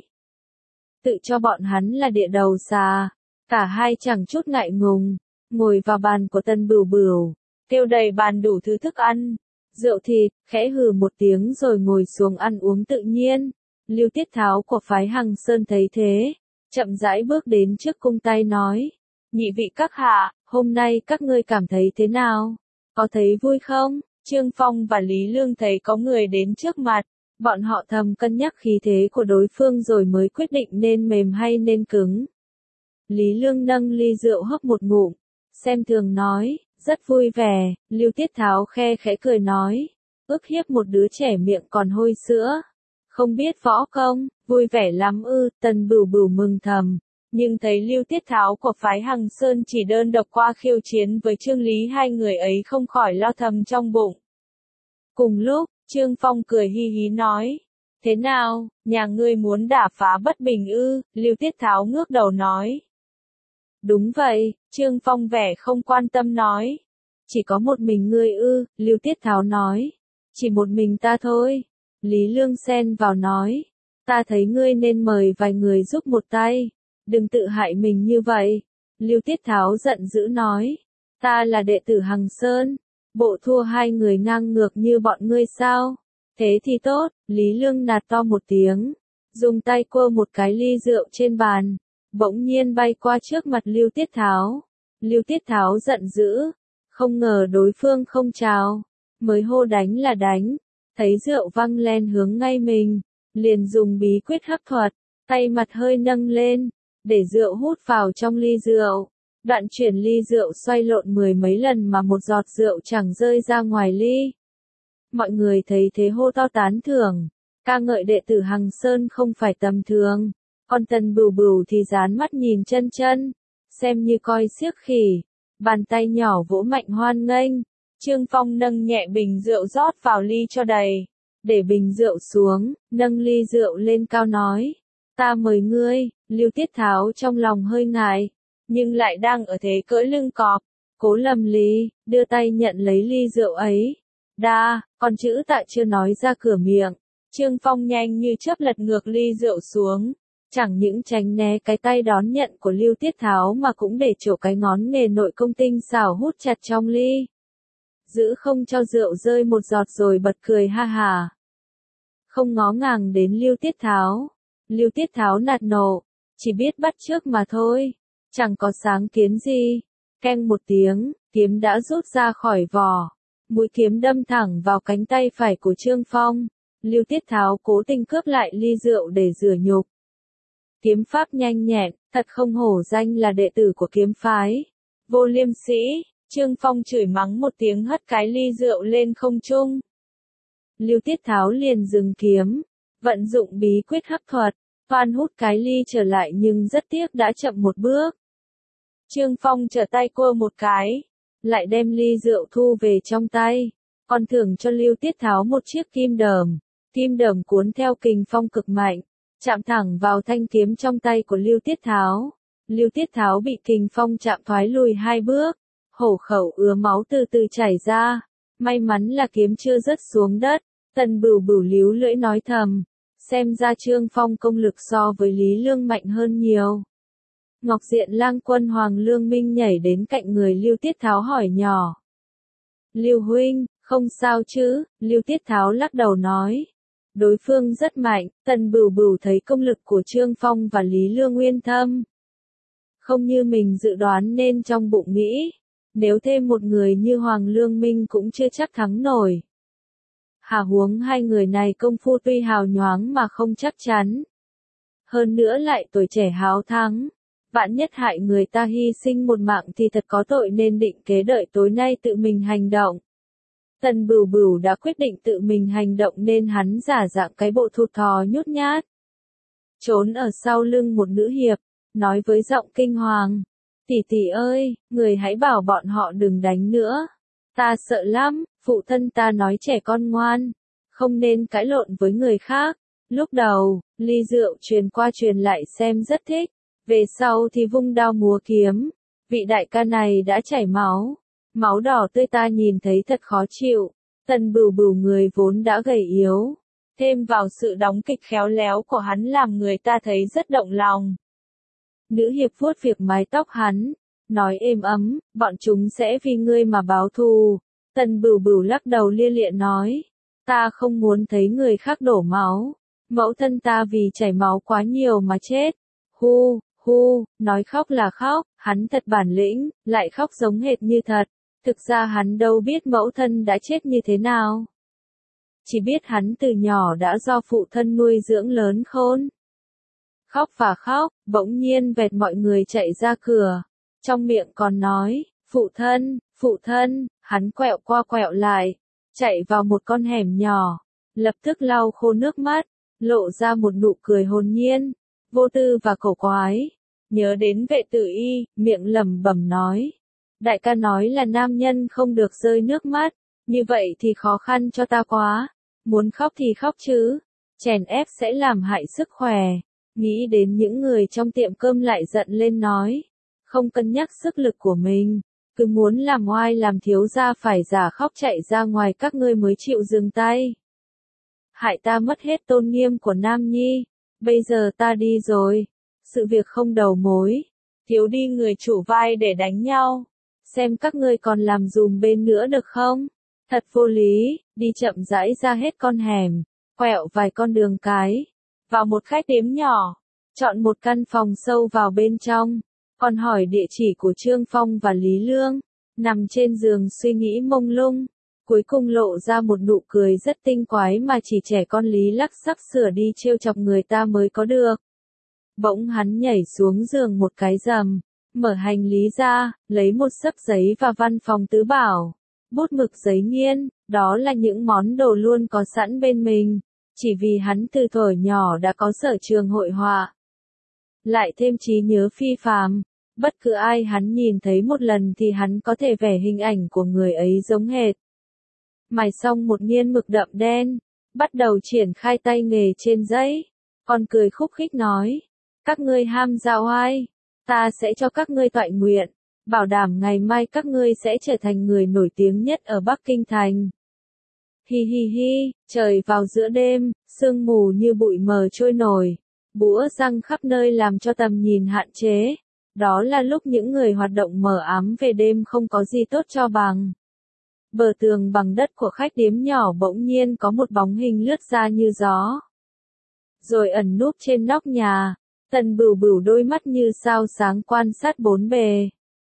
tự cho bọn hắn là địa đầu xà. Cả hai chẳng chút ngại ngùng, ngồi vào bàn của Tần Bửu Bửu, kêu đầy bàn đủ thứ thức ăn, rượu thịt, khẽ hừ một tiếng rồi ngồi xuống ăn uống tự nhiên. Lưu Tiết Tháo của phái Hằng Sơn thấy thế, chậm rãi bước đến trước cung tay nói, nhị vị các hạ, hôm nay các ngươi cảm thấy thế nào? Có thấy vui không? Trương Phong và Lý Lương thấy có người đến trước mặt, bọn họ thầm cân nhắc khí thế của đối phương rồi mới quyết định nên mềm hay nên cứng. Lý Lương nâng ly rượu hấp một ngụm, xem thường nói, rất vui vẻ. Lưu Tiết Tháo khe khẽ cười nói, ức hiếp một đứa trẻ miệng còn hôi sữa, không biết võ công, vui vẻ lắm ư? Tần Bửu Bửu mừng thầm, nhưng thấy Lưu Tiết Tháo của phái Hằng Sơn chỉ đơn độc qua khiêu chiến với Trương Lý, hai người ấy không khỏi lo thầm trong bụng. Cùng lúc, Trương Phong cười hi hí nói, thế nào, nhà ngươi muốn đả phá bất bình ư? Lưu Tiết Tháo ngước đầu nói, đúng vậy. Trương Phong vẻ không quan tâm nói, chỉ có một mình ngươi ư? Lưu Tiết Tháo nói, chỉ một mình ta thôi. Lý Lương xen vào nói, ta thấy ngươi nên mời vài người giúp một tay, đừng tự hại mình như vậy. Lưu Tiết Tháo giận dữ nói, ta là đệ tử Hằng Sơn, bộ thua hai người ngang ngược như bọn ngươi sao? Thế thì tốt. Lý Lương nạt to một tiếng, dùng tay quơ một cái ly rượu trên bàn, bỗng nhiên bay qua trước mặt Lưu Tiết Tháo. Lưu Tiết Tháo giận dữ, không ngờ đối phương không chào, mới hô đánh là đánh, thấy rượu văng lên hướng ngay mình, liền dùng bí quyết hấp thuật, tay mặt hơi nâng lên, để rượu hút vào trong ly rượu. Đoạn chuyển ly rượu xoay lộn mười mấy lần mà một giọt rượu chẳng rơi ra ngoài ly. Mọi người thấy thế hô to tán thưởng, ca ngợi đệ tử Hằng Sơn không phải tầm thường. Còn Tần Bửu Bửu thì dán mắt nhìn chân chân, xem như coi xiếc khỉ, bàn tay nhỏ vỗ mạnh hoan nghênh. Trương Phong nâng nhẹ bình rượu rót vào ly cho đầy, để bình rượu xuống, nâng ly rượu lên cao nói. Ta mời ngươi, Lưu Tiết Tháo trong lòng hơi ngại, nhưng lại đang ở thế cưỡi lưng cọp. Cố Lầm Ly, đưa tay nhận lấy ly rượu ấy. Đa, còn chữ tạ chưa nói ra cửa miệng. Trương Phong nhanh như chớp lật ngược ly rượu xuống. Chẳng những tránh né cái tay đón nhận của Lưu Tiết Tháo mà cũng để chỗ cái ngón nghề nội công tinh xảo hút chặt trong ly. Giữ không cho rượu rơi một giọt rồi bật cười ha hà. Không ngó ngàng đến Lưu Tiết Tháo. Lưu Tiết Tháo nạt nộ, chỉ biết bắt chước mà thôi, chẳng có sáng kiến gì. Keng một tiếng, kiếm đã rút ra khỏi vỏ. Mũi kiếm đâm thẳng vào cánh tay phải của Trương Phong. Lưu Tiết Tháo cố tình cướp lại ly rượu để rửa nhục. Kiếm pháp nhanh nhẹn, thật không hổ danh là đệ tử của kiếm phái. Vô liêm sĩ, Trương Phong chửi mắng một tiếng hất cái ly rượu lên không trung. Lưu Tiết Tháo liền dừng kiếm, vận dụng bí quyết hấp thuật, toan hút cái ly trở lại nhưng rất tiếc đã chậm một bước. Trương Phong trở tay cô một cái, lại đem ly rượu thu về trong tay, còn thưởng cho Lưu Tiết Tháo một chiếc kim đờm. Kim đờm cuốn theo kình phong cực mạnh, chạm thẳng vào thanh kiếm trong tay của Lưu Tiết Tháo. Lưu Tiết Tháo bị kình phong chạm thoái lùi hai bước, hổ khẩu ứa máu từ từ chảy ra. May mắn là kiếm chưa rớt xuống đất. Tần Bửu Bửu líu lưỡi nói thầm, xem ra Trương Phong công lực so với Lý Lương mạnh hơn nhiều. Ngọc Diện Lang Quân Hoàng Lương Minh nhảy đến cạnh người Lưu Tiết Tháo hỏi nhỏ. Lưu huynh, không sao chứ? Lưu Tiết Tháo lắc đầu nói. Đối phương rất mạnh. Tần Bửu Bửu thấy công lực của Trương Phong và Lý Lương Nguyên thâm. Không như mình dự đoán nên trong bụng nghĩ, nếu thêm một người như Hoàng Lương Minh cũng chưa chắc thắng nổi. Hà huống hai người này công phu tuy hào nhoáng mà không chắc chắn. Hơn nữa lại tuổi trẻ háo thắng. Vạn nhất hại người ta hy sinh một mạng thì thật có tội nên định kế đợi tối nay tự mình hành động. Tần Bửu Bửu đã quyết định tự mình hành động nên hắn giả dạng cái bộ thụt thò nhút nhát. Trốn ở sau lưng một nữ hiệp, nói với giọng kinh hoàng. Tỷ tỷ ơi, người hãy bảo bọn họ đừng đánh nữa. Ta sợ lắm, phụ thân ta nói trẻ con ngoan, không nên cãi lộn với người khác. Lúc đầu, ly rượu truyền qua truyền lại xem rất thích, về sau thì vung đao múa kiếm. Vị đại ca này đã chảy máu, máu đỏ tươi ta nhìn thấy thật khó chịu. Tần Bửu Bửu người vốn đã gầy yếu, thêm vào sự đóng kịch khéo léo của hắn làm người ta thấy rất động lòng. Nữ hiệp vuốt việc mái tóc hắn, nói êm ấm, bọn chúng sẽ vì ngươi mà báo thù. Tần Bửu Bửu lắc đầu lia lịa nói, ta không muốn thấy người khác đổ máu, mẫu thân ta vì chảy máu quá nhiều mà chết. Hu, hu, nói khóc là khóc, hắn thật bản lĩnh, lại khóc giống hệt như thật. Thực ra hắn đâu biết mẫu thân đã chết như thế nào. Chỉ biết hắn từ nhỏ đã do phụ thân nuôi dưỡng lớn khôn. Khóc và khóc, bỗng nhiên vẹt mọi người chạy ra cửa. Trong miệng còn nói, phụ thân, phụ thân, hắn quẹo qua quẹo lại, chạy vào một con hẻm nhỏ, lập tức lau khô nước mắt, lộ ra một nụ cười hồn nhiên, vô tư và cổ quái. Nhớ đến Vệ Tử Y, miệng lẩm bẩm nói. Đại ca nói là nam nhân không được rơi nước mắt, như vậy thì khó khăn cho ta quá. Muốn khóc thì khóc chứ, chèn ép sẽ làm hại sức khỏe. Nghĩ đến những người trong tiệm cơm lại giận lên nói. Không cân nhắc sức lực của mình, cứ muốn làm oai làm thiếu gia phải giả khóc chạy ra ngoài các ngươi mới chịu dừng tay. Hại ta mất hết tôn nghiêm của Nam Nhi, bây giờ ta đi rồi. Sự việc không đầu mối, thiếu đi người chủ vai để đánh nhau. Xem các ngươi còn làm dùm bên nữa được không? Thật vô lý, đi chậm rãi ra hết con hẻm, quẹo vài con đường cái, vào một khách điếm nhỏ, chọn một căn phòng sâu vào bên trong, còn hỏi địa chỉ của Trương Phong và Lý Lương, nằm trên giường suy nghĩ mông lung, cuối cùng lộ ra một nụ cười rất tinh quái mà chỉ trẻ con Lý Lắc sắp sửa đi trêu chọc người ta mới có được. Bỗng hắn nhảy xuống giường một cái rầm, mở hành lý ra, lấy một xấp giấy và văn phòng tứ bảo, bút mực giấy nghiên, đó là những món đồ luôn có sẵn bên mình, chỉ vì hắn từ thuở nhỏ đã có sở trường hội họa. Lại thêm trí nhớ phi phàm, bất cứ ai hắn nhìn thấy một lần thì hắn có thể vẽ hình ảnh của người ấy giống hệt. Mài xong một nghiên mực đậm đen, bắt đầu triển khai tay nghề trên giấy. Còn cười khúc khích nói, các ngươi ham dạ oai, ta sẽ cho các ngươi toại nguyện, bảo đảm ngày mai các ngươi sẽ trở thành người nổi tiếng nhất ở Bắc Kinh thành. Hi hi hi, trời vào giữa đêm, sương mù như bụi mờ trôi nổi, búa răng khắp nơi làm cho tầm nhìn hạn chế. Đó là lúc những người hoạt động mờ ám về đêm không có gì tốt cho bằng. Bờ tường bằng đất của khách điếm nhỏ bỗng nhiên có một bóng hình lướt ra như gió. Rồi ẩn núp trên nóc nhà, Tần Bửu Bửu đôi mắt như sao sáng quan sát bốn bề.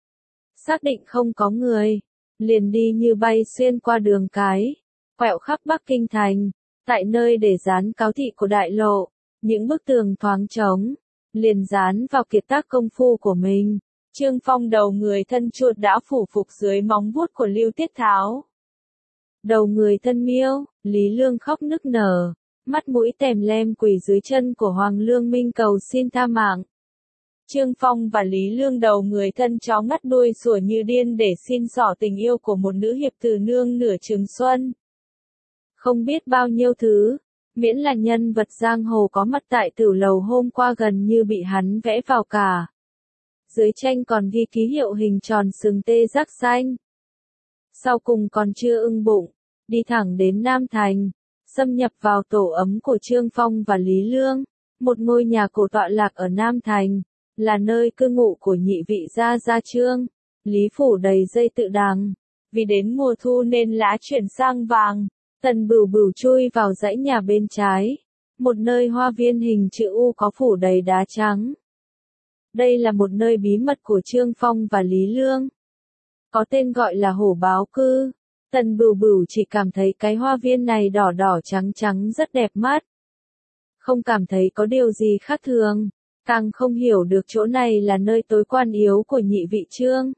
Xác định không có người, liền đi như bay xuyên qua đường cái, quẹo khắp Bắc Kinh thành, tại nơi để dán cáo thị của đại lộ, những bức tường thoáng trống, liền dán vào kiệt tác công phu của mình. Trương Phong đầu người thân chuột đã phủ phục dưới móng vuốt của Lưu Tiết Tháo. Đầu người thân miêu, Lý Lương khóc nức nở, mắt mũi tèm lem quỳ dưới chân của Hoàng Lương Minh cầu xin tha mạng. Trương Phong và Lý Lương đầu người thân chó ngắt đuôi sủa như điên để xin xỏ tình yêu của một nữ hiệp tử nương nửa trường xuân. Không biết bao nhiêu thứ, miễn là nhân vật giang hồ có mặt tại tử lầu hôm qua gần như bị hắn vẽ vào cả. Dưới tranh còn ghi ký hiệu hình tròn sừng tê giác xanh. Sau cùng còn chưa ưng bụng, đi thẳng đến Nam Thành, xâm nhập vào tổ ấm của Trương Phong và Lý Lương, một ngôi nhà cổ tọa lạc ở Nam Thành, là nơi cư ngụ của nhị vị gia gia Trương. Lý phủ đầy dây tự đằng, vì đến mùa thu nên lá chuyển sang vàng. Tần Bửu Bửu chui vào dãy nhà bên trái, một nơi hoa viên hình chữ U có phủ đầy đá trắng. Đây là một nơi bí mật của Trương Phong và Lý Lương, có tên gọi là Hổ Báo Cư. Tần Bửu Bửu chỉ cảm thấy cái hoa viên này đỏ đỏ trắng trắng rất đẹp mắt, không cảm thấy có điều gì khác thường, càng không hiểu được chỗ này là nơi tối quan yếu của nhị vị Trương.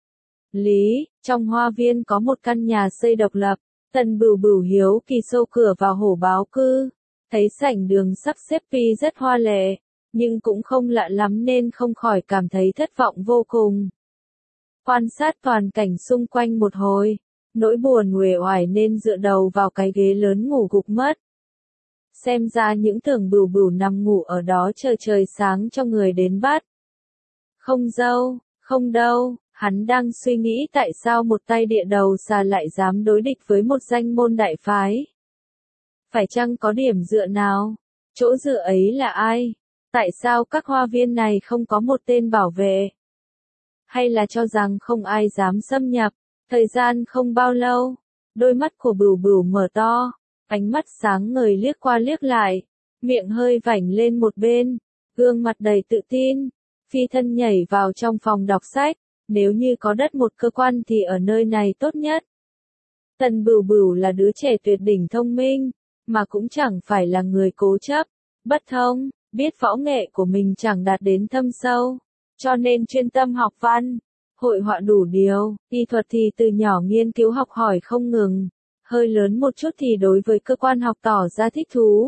Lý, trong hoa viên có một căn nhà xây độc lập. Tần Bửu Bửu hiếu kỳ sâu cửa vào Hổ Báo Cư, thấy sảnh đường sắp xếp pi rất hoa lệ, nhưng cũng không lạ lắm nên không khỏi cảm thấy thất vọng vô cùng. Quan sát toàn cảnh xung quanh một hồi, nỗi buồn uể oải nên dựa đầu vào cái ghế lớn ngủ gục mất. Xem ra những tưởng Bửu Bửu nằm ngủ ở đó chờ trời sáng cho người đến bắt. Không dâu, không đâu. Hắn đang suy nghĩ tại sao một tay địa đầu xà lại dám đối địch với một danh môn đại phái. Phải chăng có điểm dựa nào? Chỗ dựa ấy là ai? Tại sao các hoa viên này không có một tên bảo vệ? Hay là cho rằng không ai dám xâm nhập? Thời gian không bao lâu, đôi mắt của Bửu Bửu mở to, ánh mắt sáng ngời liếc qua liếc lại, miệng hơi vảnh lên một bên, gương mặt đầy tự tin, phi thân nhảy vào trong phòng đọc sách. Nếu như có đất một cơ quan thì ở nơi này tốt nhất. Tần Bửu Bửu là đứa trẻ tuyệt đỉnh thông minh, mà cũng chẳng phải là người cố chấp, bất thông, biết võ nghệ của mình chẳng đạt đến thâm sâu, cho nên chuyên tâm học văn, hội họa đủ điều, y thuật thì từ nhỏ nghiên cứu học hỏi không ngừng, hơi lớn một chút thì đối với cơ quan học tỏ ra thích thú.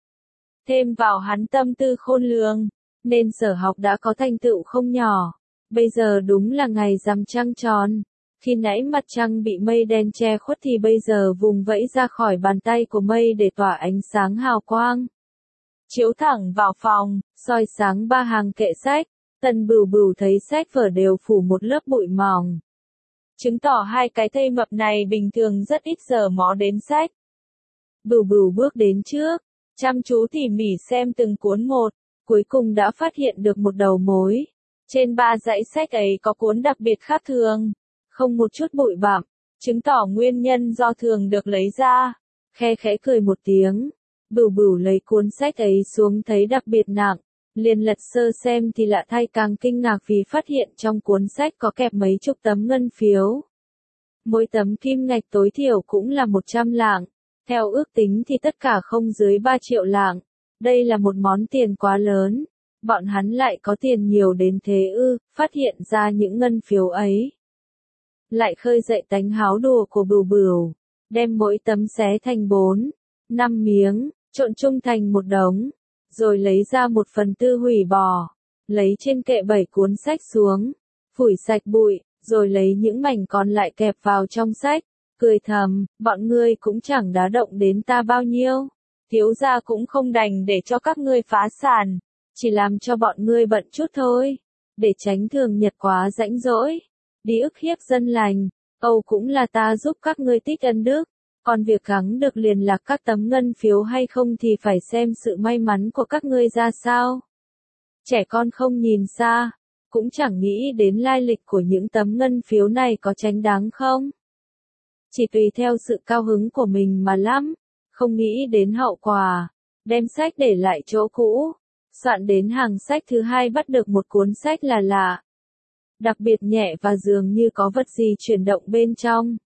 Thêm vào hắn tâm tư khôn lường, nên sở học đã có thành tựu không nhỏ. Bây giờ đúng là ngày rằm trăng tròn, khi nãy mặt trăng bị mây đen che khuất thì bây giờ vùng vẫy ra khỏi bàn tay của mây để tỏa ánh sáng hào quang. Chiếu thẳng vào phòng, soi sáng ba hàng kệ sách, Tần Bửu Bửu thấy sách vở đều phủ một lớp bụi mỏng. Chứng tỏ hai cái thây mập này bình thường rất ít giờ mó đến sách. Bửu Bửu bước đến trước, chăm chú tỉ mỉ xem từng cuốn một, cuối cùng đã phát hiện được một đầu mối. Trên ba dãy sách ấy có cuốn đặc biệt khác thường, không một chút bụi bặm, chứng tỏ nguyên nhân do thường được lấy ra. Khe khẽ cười một tiếng, Bửu Bửu lấy cuốn sách ấy xuống thấy đặc biệt nặng, liền lật sơ xem thì lạ thay càng kinh ngạc vì phát hiện trong cuốn sách có kẹp mấy chục tấm ngân phiếu. Mỗi tấm kim ngạch tối thiểu cũng là một trăm lạng, theo ước tính thì tất cả không dưới ba triệu lạng. Đây là một món tiền quá lớn. Bọn hắn lại có tiền nhiều đến thế ư? Phát hiện ra những ngân phiếu ấy, lại khơi dậy tánh háo đùa của Bửu Bửu, đem mỗi tấm xé thành bốn, năm miếng, trộn chung thành một đống, rồi lấy ra một phần tư hủy bỏ, lấy trên kệ bảy cuốn sách xuống, phủi sạch bụi, rồi lấy những mảnh còn lại kẹp vào trong sách, cười thầm, bọn ngươi cũng chẳng đá động đến ta bao nhiêu. Thiếu gia cũng không đành để cho các ngươi phá sản, chỉ làm cho bọn ngươi bận chút thôi, để tránh thường nhật quá rãnh rỗi, đi ức hiếp dân lành, Âu cũng là ta giúp các ngươi tích ân đức, còn việc gắng được liền lạc các tấm ngân phiếu hay không thì phải xem sự may mắn của các ngươi ra sao. Trẻ con không nhìn xa, cũng chẳng nghĩ đến lai lịch của những tấm ngân phiếu này có tránh đáng không. Chỉ tùy theo sự cao hứng của mình mà lắm, không nghĩ đến hậu quả, đem sách để lại chỗ cũ, soạn đến hàng sách thứ hai bắt được một cuốn sách là lạ. Đặc biệt nhẹ và dường như có vật gì chuyển động bên trong.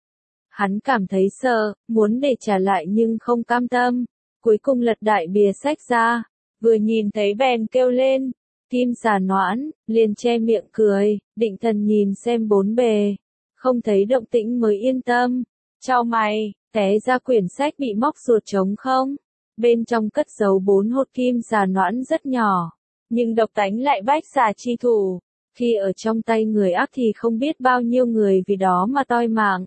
Hắn cảm thấy sợ, muốn để trả lại nhưng không cam tâm, cuối cùng lật đại bìa sách ra, vừa nhìn thấy bèn kêu lên, Kim Xà Noãn, liền che miệng cười, định thần nhìn xem bốn bề, không thấy động tĩnh mới yên tâm, chau mày, té ra quyển sách bị móc ruột trống không, bên trong cất giấu bốn hột kim xà noãn rất nhỏ, nhưng độc tánh lại bách xà chi thủ, khi ở trong tay người ác thì không biết bao nhiêu người vì đó mà toi mạng.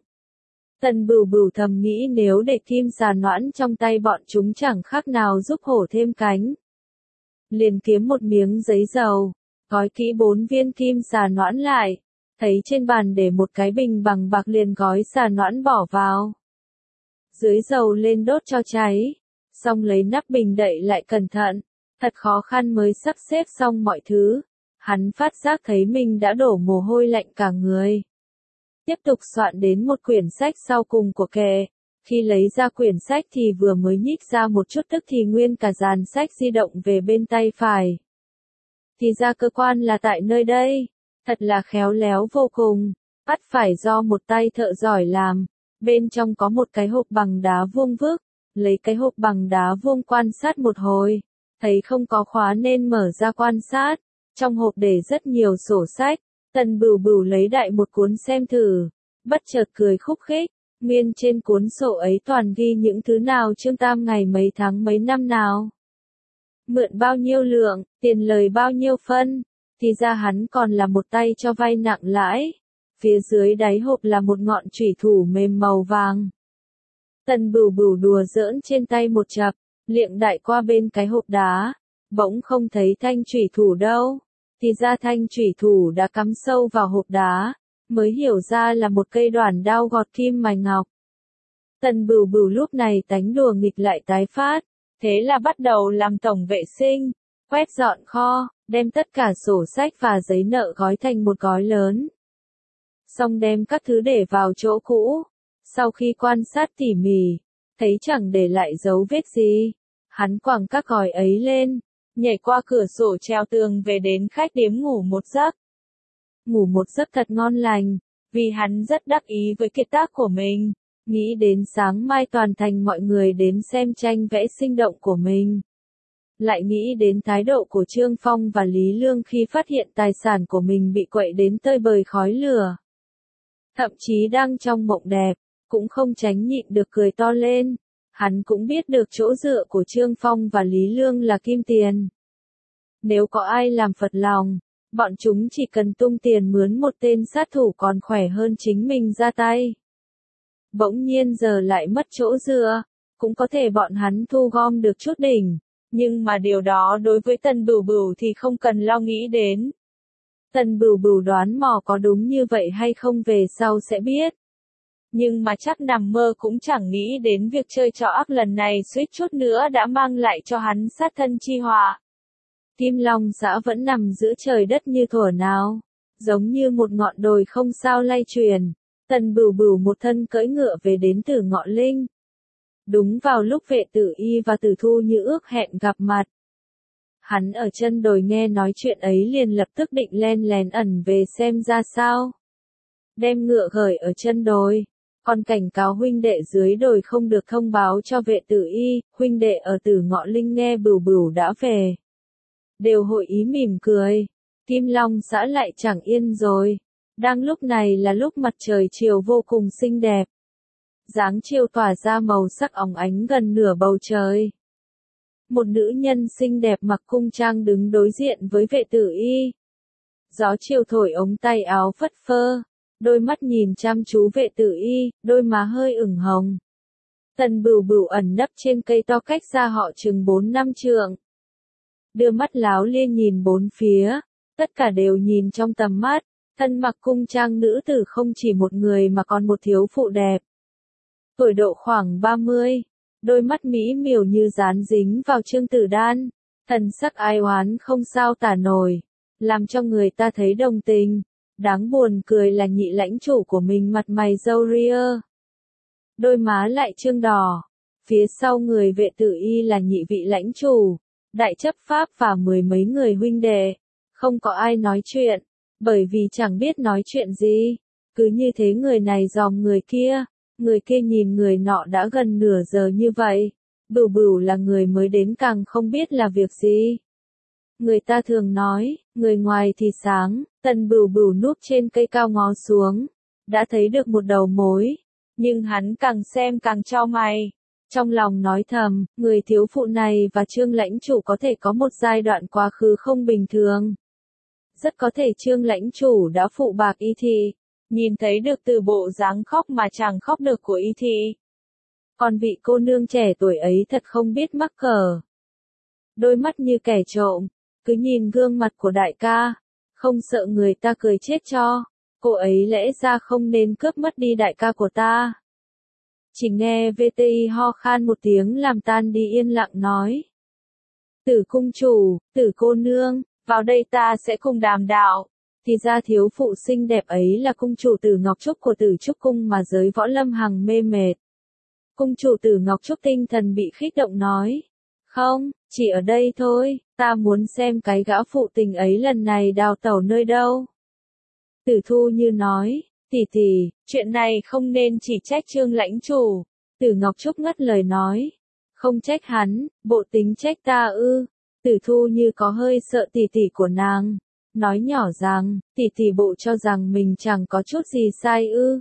Tần Bửu Bửu thầm nghĩ nếu để kim xà noãn trong tay bọn chúng chẳng khác nào giúp hổ thêm cánh. Liền kiếm một miếng giấy dầu, gói kỹ bốn viên kim xà noãn lại, thấy trên bàn để một cái bình bằng bạc liền gói xà noãn bỏ vào. Dưới dầu lên đốt cho cháy, xong lấy nắp bình đậy lại cẩn thận, thật khó khăn mới sắp xếp xong mọi thứ, hắn phát giác thấy mình đã đổ mồ hôi lạnh cả người. Tiếp tục soạn đến một quyển sách sau cùng của kệ, khi lấy ra quyển sách thì vừa mới nhích ra một chút tức thì nguyên cả dàn sách di động về bên tay phải. Thì ra cơ quan là tại nơi đây, thật là khéo léo vô cùng, bắt phải do một tay thợ giỏi làm. Bên trong có một cái hộp bằng đá vuông vức, lấy cái hộp bằng đá vuông quan sát một hồi, thấy không có khóa nên mở ra quan sát, trong hộp để rất nhiều sổ sách, Tần Bửu Bửu lấy đại một cuốn xem thử, bất chợt cười khúc khích, nguyên trên cuốn sổ ấy toàn ghi những thứ nào Trương Tam ngày mấy tháng mấy năm nào. Mượn bao nhiêu lượng, tiền lời bao nhiêu phân, thì ra hắn còn là một tay cho vay nặng lãi. Phía dưới đáy hộp là một ngọn chủy thủ mềm màu vàng. Tần Bửu Bửu đùa giỡn trên tay một chập, liệng đại qua bên cái hộp đá, bỗng không thấy thanh chủy thủ đâu, thì ra thanh chủy thủ đã cắm sâu vào hộp đá, mới hiểu ra là một cây đoản đao gọt kim mài ngọc. Tần Bửu Bửu lúc này tánh đùa nghịch lại tái phát, thế là bắt đầu làm tổng vệ sinh, quét dọn kho, đem tất cả sổ sách và giấy nợ gói thành một gói lớn. Xong đem các thứ để vào chỗ cũ, sau khi quan sát tỉ mỉ, thấy chẳng để lại dấu vết gì, hắn quẳng các gói ấy lên, nhảy qua cửa sổ treo tường về đến khách điếm ngủ một giấc. Ngủ một giấc thật ngon lành, vì hắn rất đắc ý với kiệt tác của mình, nghĩ đến sáng mai toàn thành mọi người đến xem tranh vẽ sinh động của mình. Lại nghĩ đến thái độ của Trương Phong và Lý Lương khi phát hiện tài sản của mình bị quậy đến tơi bời khói lửa. Thậm chí đang trong mộng đẹp, cũng không tránh nhịn được cười to lên. Hắn cũng biết được chỗ dựa của Trương Phong và Lý Lương là kim tiền. Nếu có ai làm phật lòng, bọn chúng chỉ cần tung tiền mướn một tên sát thủ còn khỏe hơn chính mình ra tay. Bỗng nhiên giờ lại mất chỗ dựa, cũng có thể bọn hắn thu gom được chút đỉnh, nhưng mà điều đó đối với Tần Bửu Bửu thì không cần lo nghĩ đến. Tần Bửu Bửu đoán mò có đúng như vậy hay không về sau sẽ biết. Nhưng mà chắc nằm mơ cũng chẳng nghĩ đến việc chơi trò ác lần này suýt chút nữa đã mang lại cho hắn sát thân chi họa. Kim Long xã vẫn nằm giữa trời đất như thuở nào, giống như một ngọn đồi không sao lay chuyển. Tần Bửu Bửu một thân cưỡi ngựa về đến Tử Ngọ Linh. Đúng vào lúc Vệ Tử Y và Tử Thu như ước hẹn gặp mặt. Hắn ở chân đồi nghe nói chuyện ấy liền lập tức định len lén ẩn về xem ra sao. Đem ngựa gởi ở chân đồi, còn cảnh cáo huynh đệ dưới đồi không được thông báo cho Vệ Tử Y, huynh đệ ở Tử Ngọ Linh nghe Bửu Bửu đã về. Đều hội ý mỉm cười, Kim Long xã lại chẳng yên rồi. Đang lúc này là lúc mặt trời chiều vô cùng xinh đẹp. Dáng chiều tỏa ra màu sắc óng ánh gần nửa bầu trời. Một nữ nhân xinh đẹp mặc cung trang đứng đối diện với Vệ Tử Y. Gió chiều thổi ống tay áo phất phơ, đôi mắt nhìn chăm chú vệ tử y, đôi má hơi ửng hồng. Tần Bửu Bửu ẩn nấp trên cây to cách xa họ chừng bốn năm trượng. Đưa mắt láo liên nhìn bốn phía, tất cả đều nhìn trong tầm mắt, thân mặc cung trang nữ tử không chỉ một người mà còn một thiếu phụ đẹp. Tuổi độ khoảng ba mươi, đôi mắt mỹ miều như dán dính vào Trương Tử Đan, thần sắc ai oán không sao tả nổi, làm cho người ta thấy đồng tình. Đáng buồn cười là nhị lãnh chủ của mình mặt mày râu ria, đôi má lại trương đỏ. Phía sau người vệ tử y là nhị vị lãnh chủ, đại chấp pháp và mười mấy người huynh đệ. Không có ai nói chuyện, bởi vì chẳng biết nói chuyện gì. Cứ như thế người này dòm người kia, người kia nhìn người nọ đã gần nửa giờ như vậy. Bửu Bửu là người mới đến càng không biết là việc gì. Người ta thường nói, người ngoài thì sáng, Tần Bửu Bửu núp trên cây cao ngó xuống, đã thấy được một đầu mối, nhưng hắn càng xem càng chau mày. Trong lòng nói thầm, người thiếu phụ này và Trương lãnh chủ có thể có một giai đoạn quá khứ không bình thường. Rất có thể Trương lãnh chủ đã phụ bạc Y Thị, nhìn thấy được từ bộ dáng khóc mà chẳng khóc được của Y Thị. Còn vị cô nương trẻ tuổi ấy thật không biết mắc cỡ. Đôi mắt như kẻ trộm, cứ nhìn gương mặt của đại ca, không sợ người ta cười chết cho. Cô ấy lẽ ra không nên cướp mất đi đại ca của ta. Chỉ nghe vê tê i ho khan một tiếng làm tan đi yên lặng nói. Tử cung chủ, Tử cô nương, vào đây ta sẽ cùng đàm đạo. Thì ra thiếu phụ xinh đẹp ấy là cung chủ Tử Ngọc Trúc của Tử Trúc Cung mà giới võ lâm hằng mê mệt. Cung chủ Tử Ngọc Trúc tinh thần bị khích động nói. Không, chỉ ở đây thôi, ta muốn xem cái gã phụ tình ấy lần này đào tẩu nơi đâu. Tử Thu Như nói, tỷ tỷ, chuyện này không nên chỉ trách Trương lãnh chủ. Tử Ngọc Trúc ngắt lời nói, không trách hắn, bộ tính trách ta ư. Tử Thu Như có hơi sợ tỷ tỷ của nàng, nói nhỏ rằng, tỷ tỷ bộ cho rằng mình chẳng có chút gì sai ư.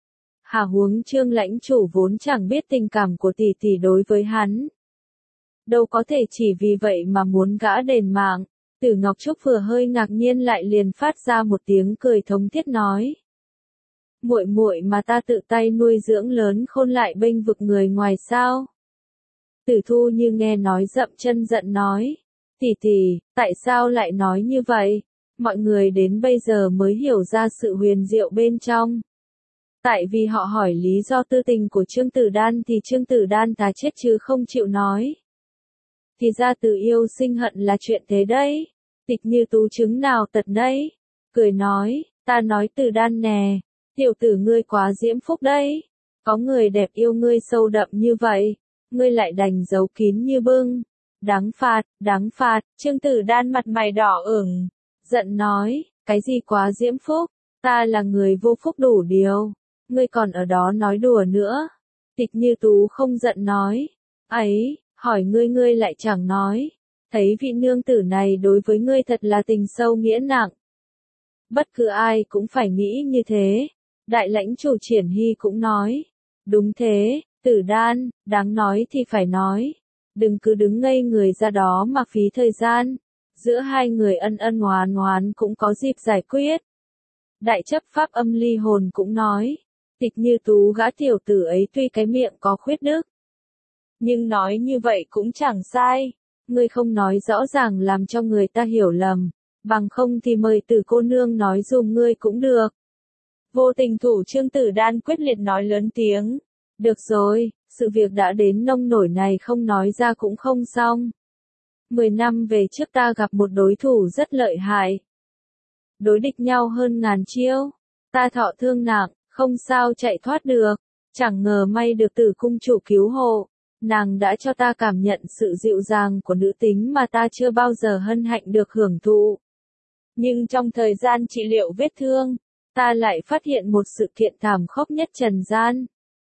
Hà huống Trương lãnh chủ vốn chẳng biết tình cảm của tỷ tỷ đối với hắn. Đâu có thể chỉ vì vậy mà muốn gã đền mạng. Tử Ngọc Trúc vừa hơi ngạc nhiên lại liền phát ra một tiếng cười thống thiết nói. Muội muội mà ta tự tay nuôi dưỡng lớn khôn lại bênh vực người ngoài sao? Tử Thu Như nghe nói dậm chân giận nói. Tỷ tỷ, tại sao lại nói như vậy? Mọi người đến bây giờ mới hiểu ra sự huyền diệu bên trong. Tại vì họ hỏi lý do tư tình của Trương Tử Đan thì Trương Tử Đan thà chết chứ không chịu nói. Thì ra từ yêu sinh hận là chuyện thế đấy. Tịch Như Tú chứng nào tật đấy. Cười nói, ta nói Tử Đan nè, tiểu tử ngươi quá diễm phúc đấy. Có người đẹp yêu ngươi sâu đậm như vậy, ngươi lại đành giấu kín như bưng. Đáng phạt, đáng phạt. Trương Tử Đan mặt mày đỏ ửng, giận nói, cái gì quá diễm phúc, ta là người vô phúc đủ điều. Ngươi còn ở đó nói đùa nữa. Tịch Như Tú không giận nói, ấy, hỏi ngươi ngươi lại chẳng nói. Thấy vị nương tử này đối với ngươi thật là tình sâu nghĩa nặng. Bất cứ ai cũng phải nghĩ như thế. Đại lãnh chủ Triển Hy cũng nói. Đúng thế, Tử Đan, đáng nói thì phải nói. Đừng cứ đứng ngây người ra đó mà phí thời gian. Giữa hai người ân ân oán oán cũng có dịp giải quyết. Đại chấp pháp âm ly hồn cũng nói. Tịch Như Tú gã tiểu tử ấy tuy cái miệng có khuyết đức, nhưng nói như vậy cũng chẳng sai. Ngươi không nói rõ ràng làm cho người ta hiểu lầm, bằng không thì mời Tử cô nương nói dùm ngươi cũng được. Vô tình thủ Trương Tử Đan quyết liệt nói lớn tiếng. Được rồi, sự việc đã đến nông nổi này không nói ra cũng không xong. Mười năm về trước ta gặp một đối thủ rất lợi hại. Đối địch nhau hơn ngàn chiêu. Ta thọ thương nặng, không sao chạy thoát được. Chẳng ngờ may được Tử cung chủ cứu hộ. Nàng đã cho ta cảm nhận sự dịu dàng của nữ tính mà ta chưa bao giờ hân hạnh được hưởng thụ. Nhưng trong thời gian trị liệu vết thương, ta lại phát hiện một sự kiện thảm khốc nhất trần gian.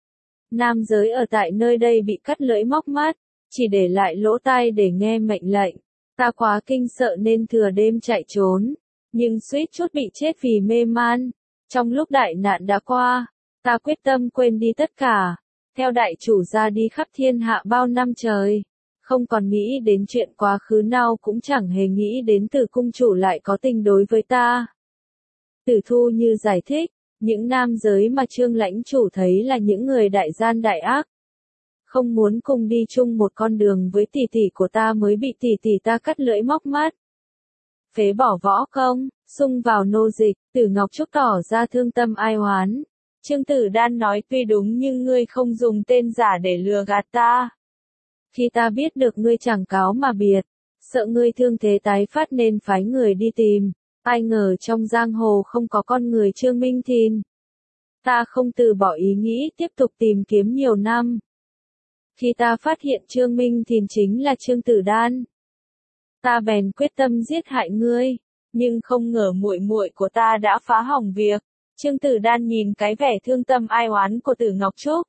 Nam giới ở tại nơi đây bị cắt lưỡi móc mắt, chỉ để lại lỗ tai để nghe mệnh lệnh. Ta quá kinh sợ nên thừa đêm chạy trốn, nhưng suýt chút bị chết vì mê man. Trong lúc đại nạn đã qua, ta quyết tâm quên đi tất cả. Theo đại chủ ra đi khắp thiên hạ bao năm trời, không còn nghĩ đến chuyện quá khứ nào cũng chẳng hề nghĩ đến Tử cung chủ lại có tình đối với ta. Tử Thu Như giải thích, Những nam giới mà Trương lãnh chủ thấy là những người đại gian đại ác. Không muốn cùng đi chung một con đường với tỷ tỷ của ta mới bị tỷ tỷ ta cắt lưỡi móc mắt. Phế bỏ võ công, xung vào nô dịch, Tử Ngọc Trúc tỏ ra thương tâm ai oán. Trương Tử Đan nói tuy đúng nhưng ngươi không dùng tên giả để lừa gạt ta. Khi ta biết được ngươi chẳng cáo mà biệt, sợ ngươi thương thế tái phát nên phái người đi tìm, ai ngờ trong giang hồ không có con người Trương Minh Thìn. Ta không từ bỏ ý nghĩ tiếp tục tìm kiếm nhiều năm. Khi ta phát hiện Trương Minh Thìn chính là Trương Tử Đan, ta bèn quyết tâm giết hại ngươi, nhưng không ngờ muội muội của ta đã phá hỏng việc. Trương Tử Đan nhìn cái vẻ thương tâm ai oán của Tử Ngọc Trúc,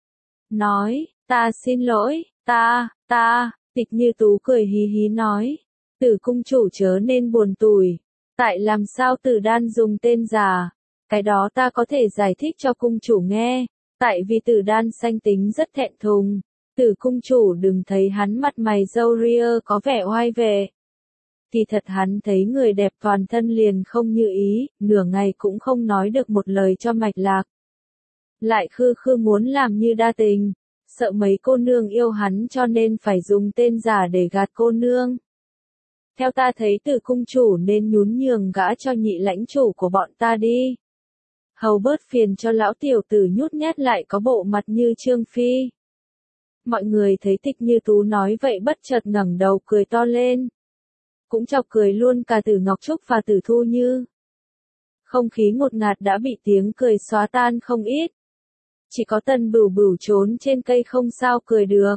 nói, ta xin lỗi, ta, ta, Tịch Như Tú cười hí hí nói, Tử cung chủ chớ nên buồn tủi, tại làm sao Tử Đan dùng tên giả, cái đó ta có thể giải thích cho cung chủ nghe, tại vì Tử Đan sanh tính rất thẹn thùng, Tử cung chủ đừng thấy hắn mặt mày râu ria có vẻ oai vệ. Kỳ thật hắn thấy người đẹp toàn thân liền không như ý, nửa ngày cũng không nói được một lời cho mạch lạc. Lại khư khư muốn làm như đa tình, sợ mấy cô nương yêu hắn cho nên phải dùng tên giả để gạt cô nương. Theo ta thấy Tử cung chủ nên nhún nhường gã cho nhị lãnh chủ của bọn ta đi. Hầu bớt phiền cho lão tiểu tử nhút nhát lại có bộ mặt như Trương Phi. Mọi người thấy Tịch Như Tú nói vậy bất chợt ngẩng đầu cười to lên. Cũng chọc cười luôn cả Tử Ngọc Trúc và Tử Thu Như. Không khí ngột ngạt đã bị tiếng cười xóa tan không ít. Chỉ có Tần Bửu Bửu trốn trên cây không sao cười được.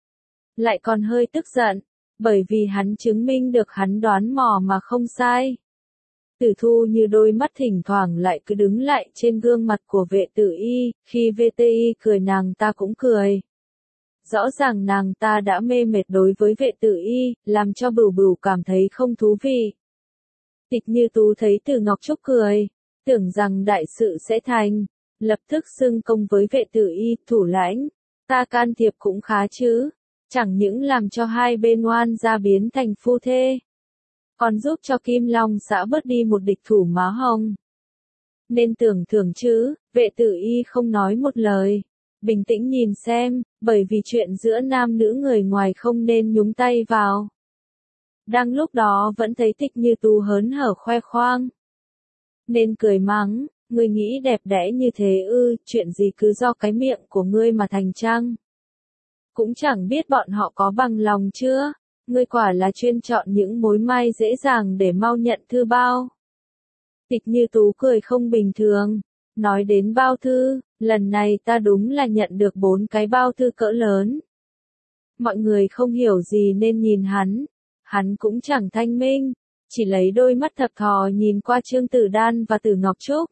Lại còn hơi tức giận, bởi vì hắn chứng minh được hắn đoán mò mà không sai. Tử Thu Như đôi mắt thỉnh thoảng lại cứ đứng lại trên gương mặt của Vệ Tử Y, khi vê tê i cười nàng ta cũng cười. Rõ ràng nàng ta đã mê mệt đối với Vệ Tử Y, làm cho Bửu Bửu cảm thấy không thú vị. Tịch Như Tú thấy Tử Ngọc Trúc cười, tưởng rằng đại sự sẽ thành, lập tức xưng công với Vệ Tử Y, thủ lãnh, ta can thiệp cũng khá chứ, chẳng những làm cho hai bên oan gia biến thành phu thê, còn giúp cho Kim Long xã bớt đi một địch thủ má hồng. Nên tưởng thưởng chứ, Vệ Tử Y không nói một lời. Bình tĩnh nhìn xem, bởi vì chuyện giữa nam nữ người ngoài không nên nhúng tay vào. Đang lúc đó vẫn thấy Tịch Như Tú hớn hở khoe khoang. Nên cười mắng, ngươi nghĩ đẹp đẽ như thế ư, chuyện gì cứ do cái miệng của ngươi mà thành chăng? Cũng chẳng biết bọn họ có bằng lòng chưa, ngươi quả là chuyên chọn những mối mai dễ dàng để mau nhận thư bao. Tịch Như Tú cười không bình thường. Nói đến bao thư, lần này ta đúng là nhận được bốn cái bao thư cỡ lớn. Mọi người không hiểu gì nên nhìn hắn, hắn cũng chẳng thanh minh, chỉ lấy đôi mắt thập thò nhìn qua Trương Tử Đan và Tử Ngọc Trúc.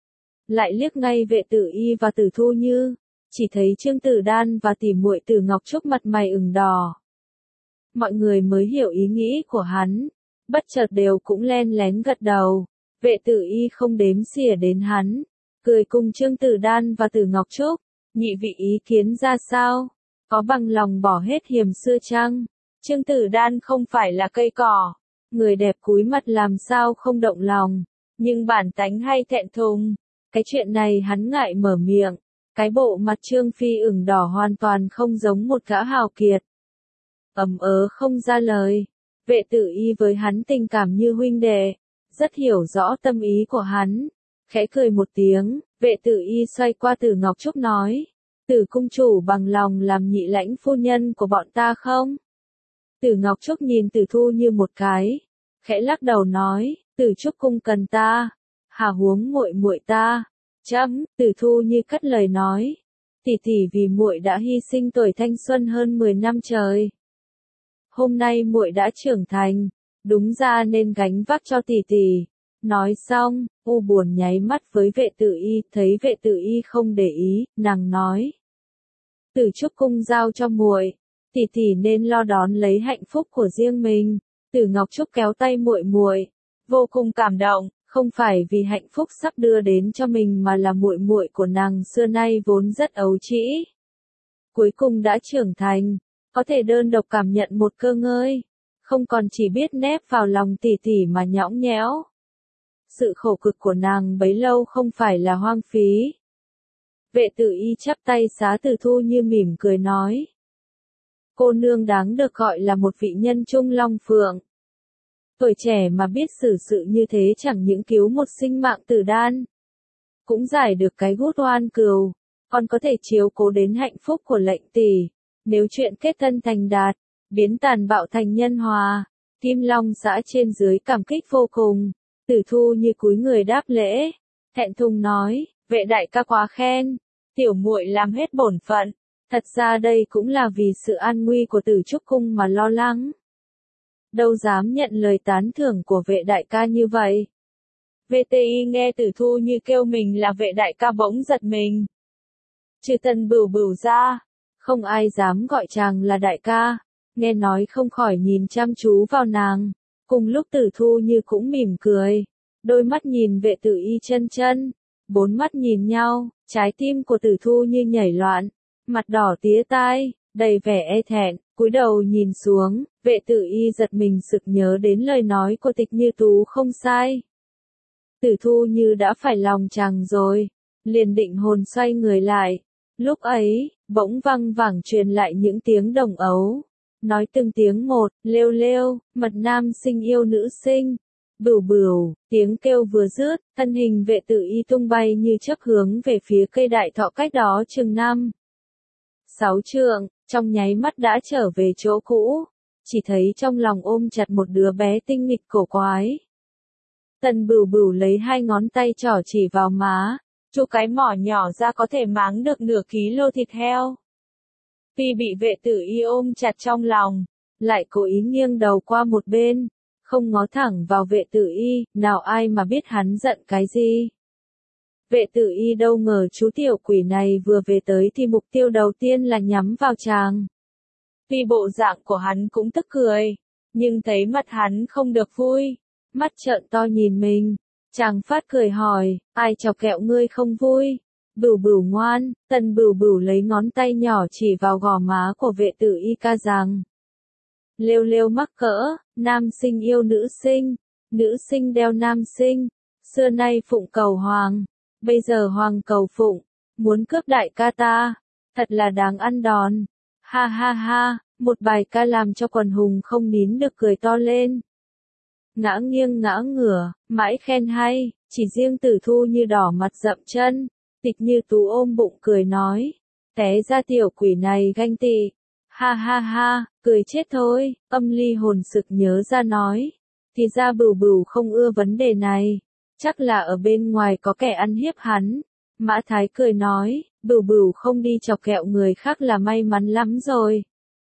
Lại liếc ngay Vệ Tử Y và Tử Thu Như, chỉ thấy Trương Tử Đan và tỉ muội Tử Ngọc Trúc mặt mày ửng đỏ. Mọi người mới hiểu ý nghĩ của hắn, bất chợt đều cũng len lén gật đầu, Vệ Tử Y không đếm xỉa đến hắn. Cười cùng Trương Tử Đan và Tử Ngọc Trúc, nhị vị ý kiến ra sao? Có bằng lòng bỏ hết hiềm xưa chăng? Trương Tử Đan không phải là cây cỏ, người đẹp cúi mặt làm sao không động lòng, nhưng bản tánh hay thẹn thùng, cái chuyện này hắn ngại mở miệng, cái bộ mặt Trương Phi ửng đỏ hoàn toàn không giống một gã hào kiệt. Ầm ớ không ra lời, Vệ Tử Y với hắn tình cảm như huynh đệ, rất hiểu rõ tâm ý của hắn. Khẽ cười một tiếng, Vệ Tử Y xoay qua Tử Ngọc Trúc nói, Tử cung chủ bằng lòng làm nhị lãnh phu nhân của bọn ta không? Tử Ngọc Trúc nhìn Tử Thu Như một cái, khẽ lắc đầu nói, Tử Trúc cung cần ta, hà huống muội muội ta. Chấm, Tử Thu Như cất lời nói, tỷ tỷ vì muội đã hy sinh tuổi thanh xuân hơn mười năm trời. Hôm nay muội đã trưởng thành, đúng ra nên gánh vác cho tỷ tỷ. Nói xong, u buồn nháy mắt với Vệ Tử Y, thấy Vệ Tử Y không để ý, nàng nói. Tử Trúc cung giao cho muội, tỷ tỷ nên lo đón lấy hạnh phúc của riêng mình. Tử Ngọc Trúc kéo tay muội muội, vô cùng cảm động, không phải vì hạnh phúc sắp đưa đến cho mình mà là muội muội của nàng xưa nay vốn rất ấu trĩ. Cuối cùng đã trưởng thành, có thể đơn độc cảm nhận một cơ ngơi, không còn chỉ biết nép vào lòng tỷ tỷ mà nhõng nhẽo. sự khổ cực của nàng bấy lâu không phải là hoang phí. Vệ tử y chắp tay xá Tử Thu Như mỉm cười nói. Cô nương đáng được gọi là một vị nhân trung long phượng. Tuổi trẻ mà biết xử sự như thế chẳng những cứu một sinh mạng tử đan, cũng giải được cái gút oan cừu, còn có thể chiếu cố đến hạnh phúc của lệnh tỷ. Nếu chuyện kết thân thành đạt, biến tàn bạo thành nhân hòa, Kim Long xã trên dưới cảm kích vô cùng. Tử Thu Như cúi người đáp lễ, thẹn thùng nói, vệ đại ca quá khen, tiểu muội làm hết bổn phận, thật ra đây cũng là vì sự an nguy của Tử Trúc cung mà lo lắng. Đâu dám nhận lời tán thưởng của vệ đại ca như vậy. vê tê i nghe Tử Thu Như kêu mình là vệ đại ca bỗng giật mình. Trừ Tần Bửu Bửu ra, không ai dám gọi chàng là đại ca, nghe nói không khỏi nhìn chăm chú vào nàng. Cùng lúc Tử Thu Như cũng mỉm cười, đôi mắt nhìn vệ tử y chân chân, bốn mắt nhìn nhau, trái tim của Tử Thu Như nhảy loạn, mặt đỏ tía tai, đầy vẻ e thẹn, cúi đầu nhìn xuống, vệ tử y giật mình sực nhớ đến lời nói của Tịch Như Tú không sai. Tử Thu Như đã phải lòng chàng rồi, liền định hồn xoay người lại. Lúc ấy, bỗng văng vẳng truyền lại những tiếng đồng ấu, nói từng tiếng một, lêu lêu, mật nam sinh yêu nữ sinh, bửu bửu, tiếng kêu vừa dứt, thân hình vệ tử y tung bay như chớp hướng về phía cây đại thọ cách đó chừng năm. Sáu trượng, trong nháy mắt đã trở về chỗ cũ, chỉ thấy trong lòng ôm chặt một đứa bé tinh nghịch cổ quái. Tần Bửu Bửu lấy hai ngón tay trỏ chỉ vào má, chu cái mỏ nhỏ ra có thể máng được nửa ký lô thịt heo. Vì bị vệ tử y ôm chặt trong lòng, lại cố ý nghiêng đầu qua một bên, không ngó thẳng vào vệ tử y, nào ai mà biết hắn giận cái gì. Vệ tử y đâu ngờ chú tiểu quỷ này vừa về tới thì mục tiêu đầu tiên là nhắm vào chàng. Vì bộ dạng của hắn cũng tức cười, nhưng thấy mặt hắn không được vui, mắt trợn to nhìn mình, chàng phát cười hỏi, ai chọc kẹo ngươi không vui? Bửu Bửu ngoan, Tần Bửu Bửu lấy ngón tay nhỏ chỉ vào gò má của vệ tử y ca rằng. Lêu lêu mắc cỡ, nam sinh yêu nữ sinh, nữ sinh đeo nam sinh, xưa nay phụng cầu hoàng, bây giờ hoàng cầu phụng, muốn cướp đại ca ta, thật là đáng ăn đòn. Ha ha ha, một bài ca làm cho quần hùng không nín được cười to lên. Ngã nghiêng ngã ngửa, mãi khen hay, chỉ riêng Tử Thu Như đỏ mặt dậm chân. Tịch Như Tú ôm bụng cười nói, té ra tiểu quỷ này ganh tị, ha ha ha, cười chết thôi. Âm Ly hồn sực nhớ ra nói, thì ra Bửu Bửu không ưa vấn đề này, chắc là ở bên ngoài có kẻ ăn hiếp hắn. Mã Thái cười nói, Bửu Bửu không đi chọc kẹo người khác là may mắn lắm rồi.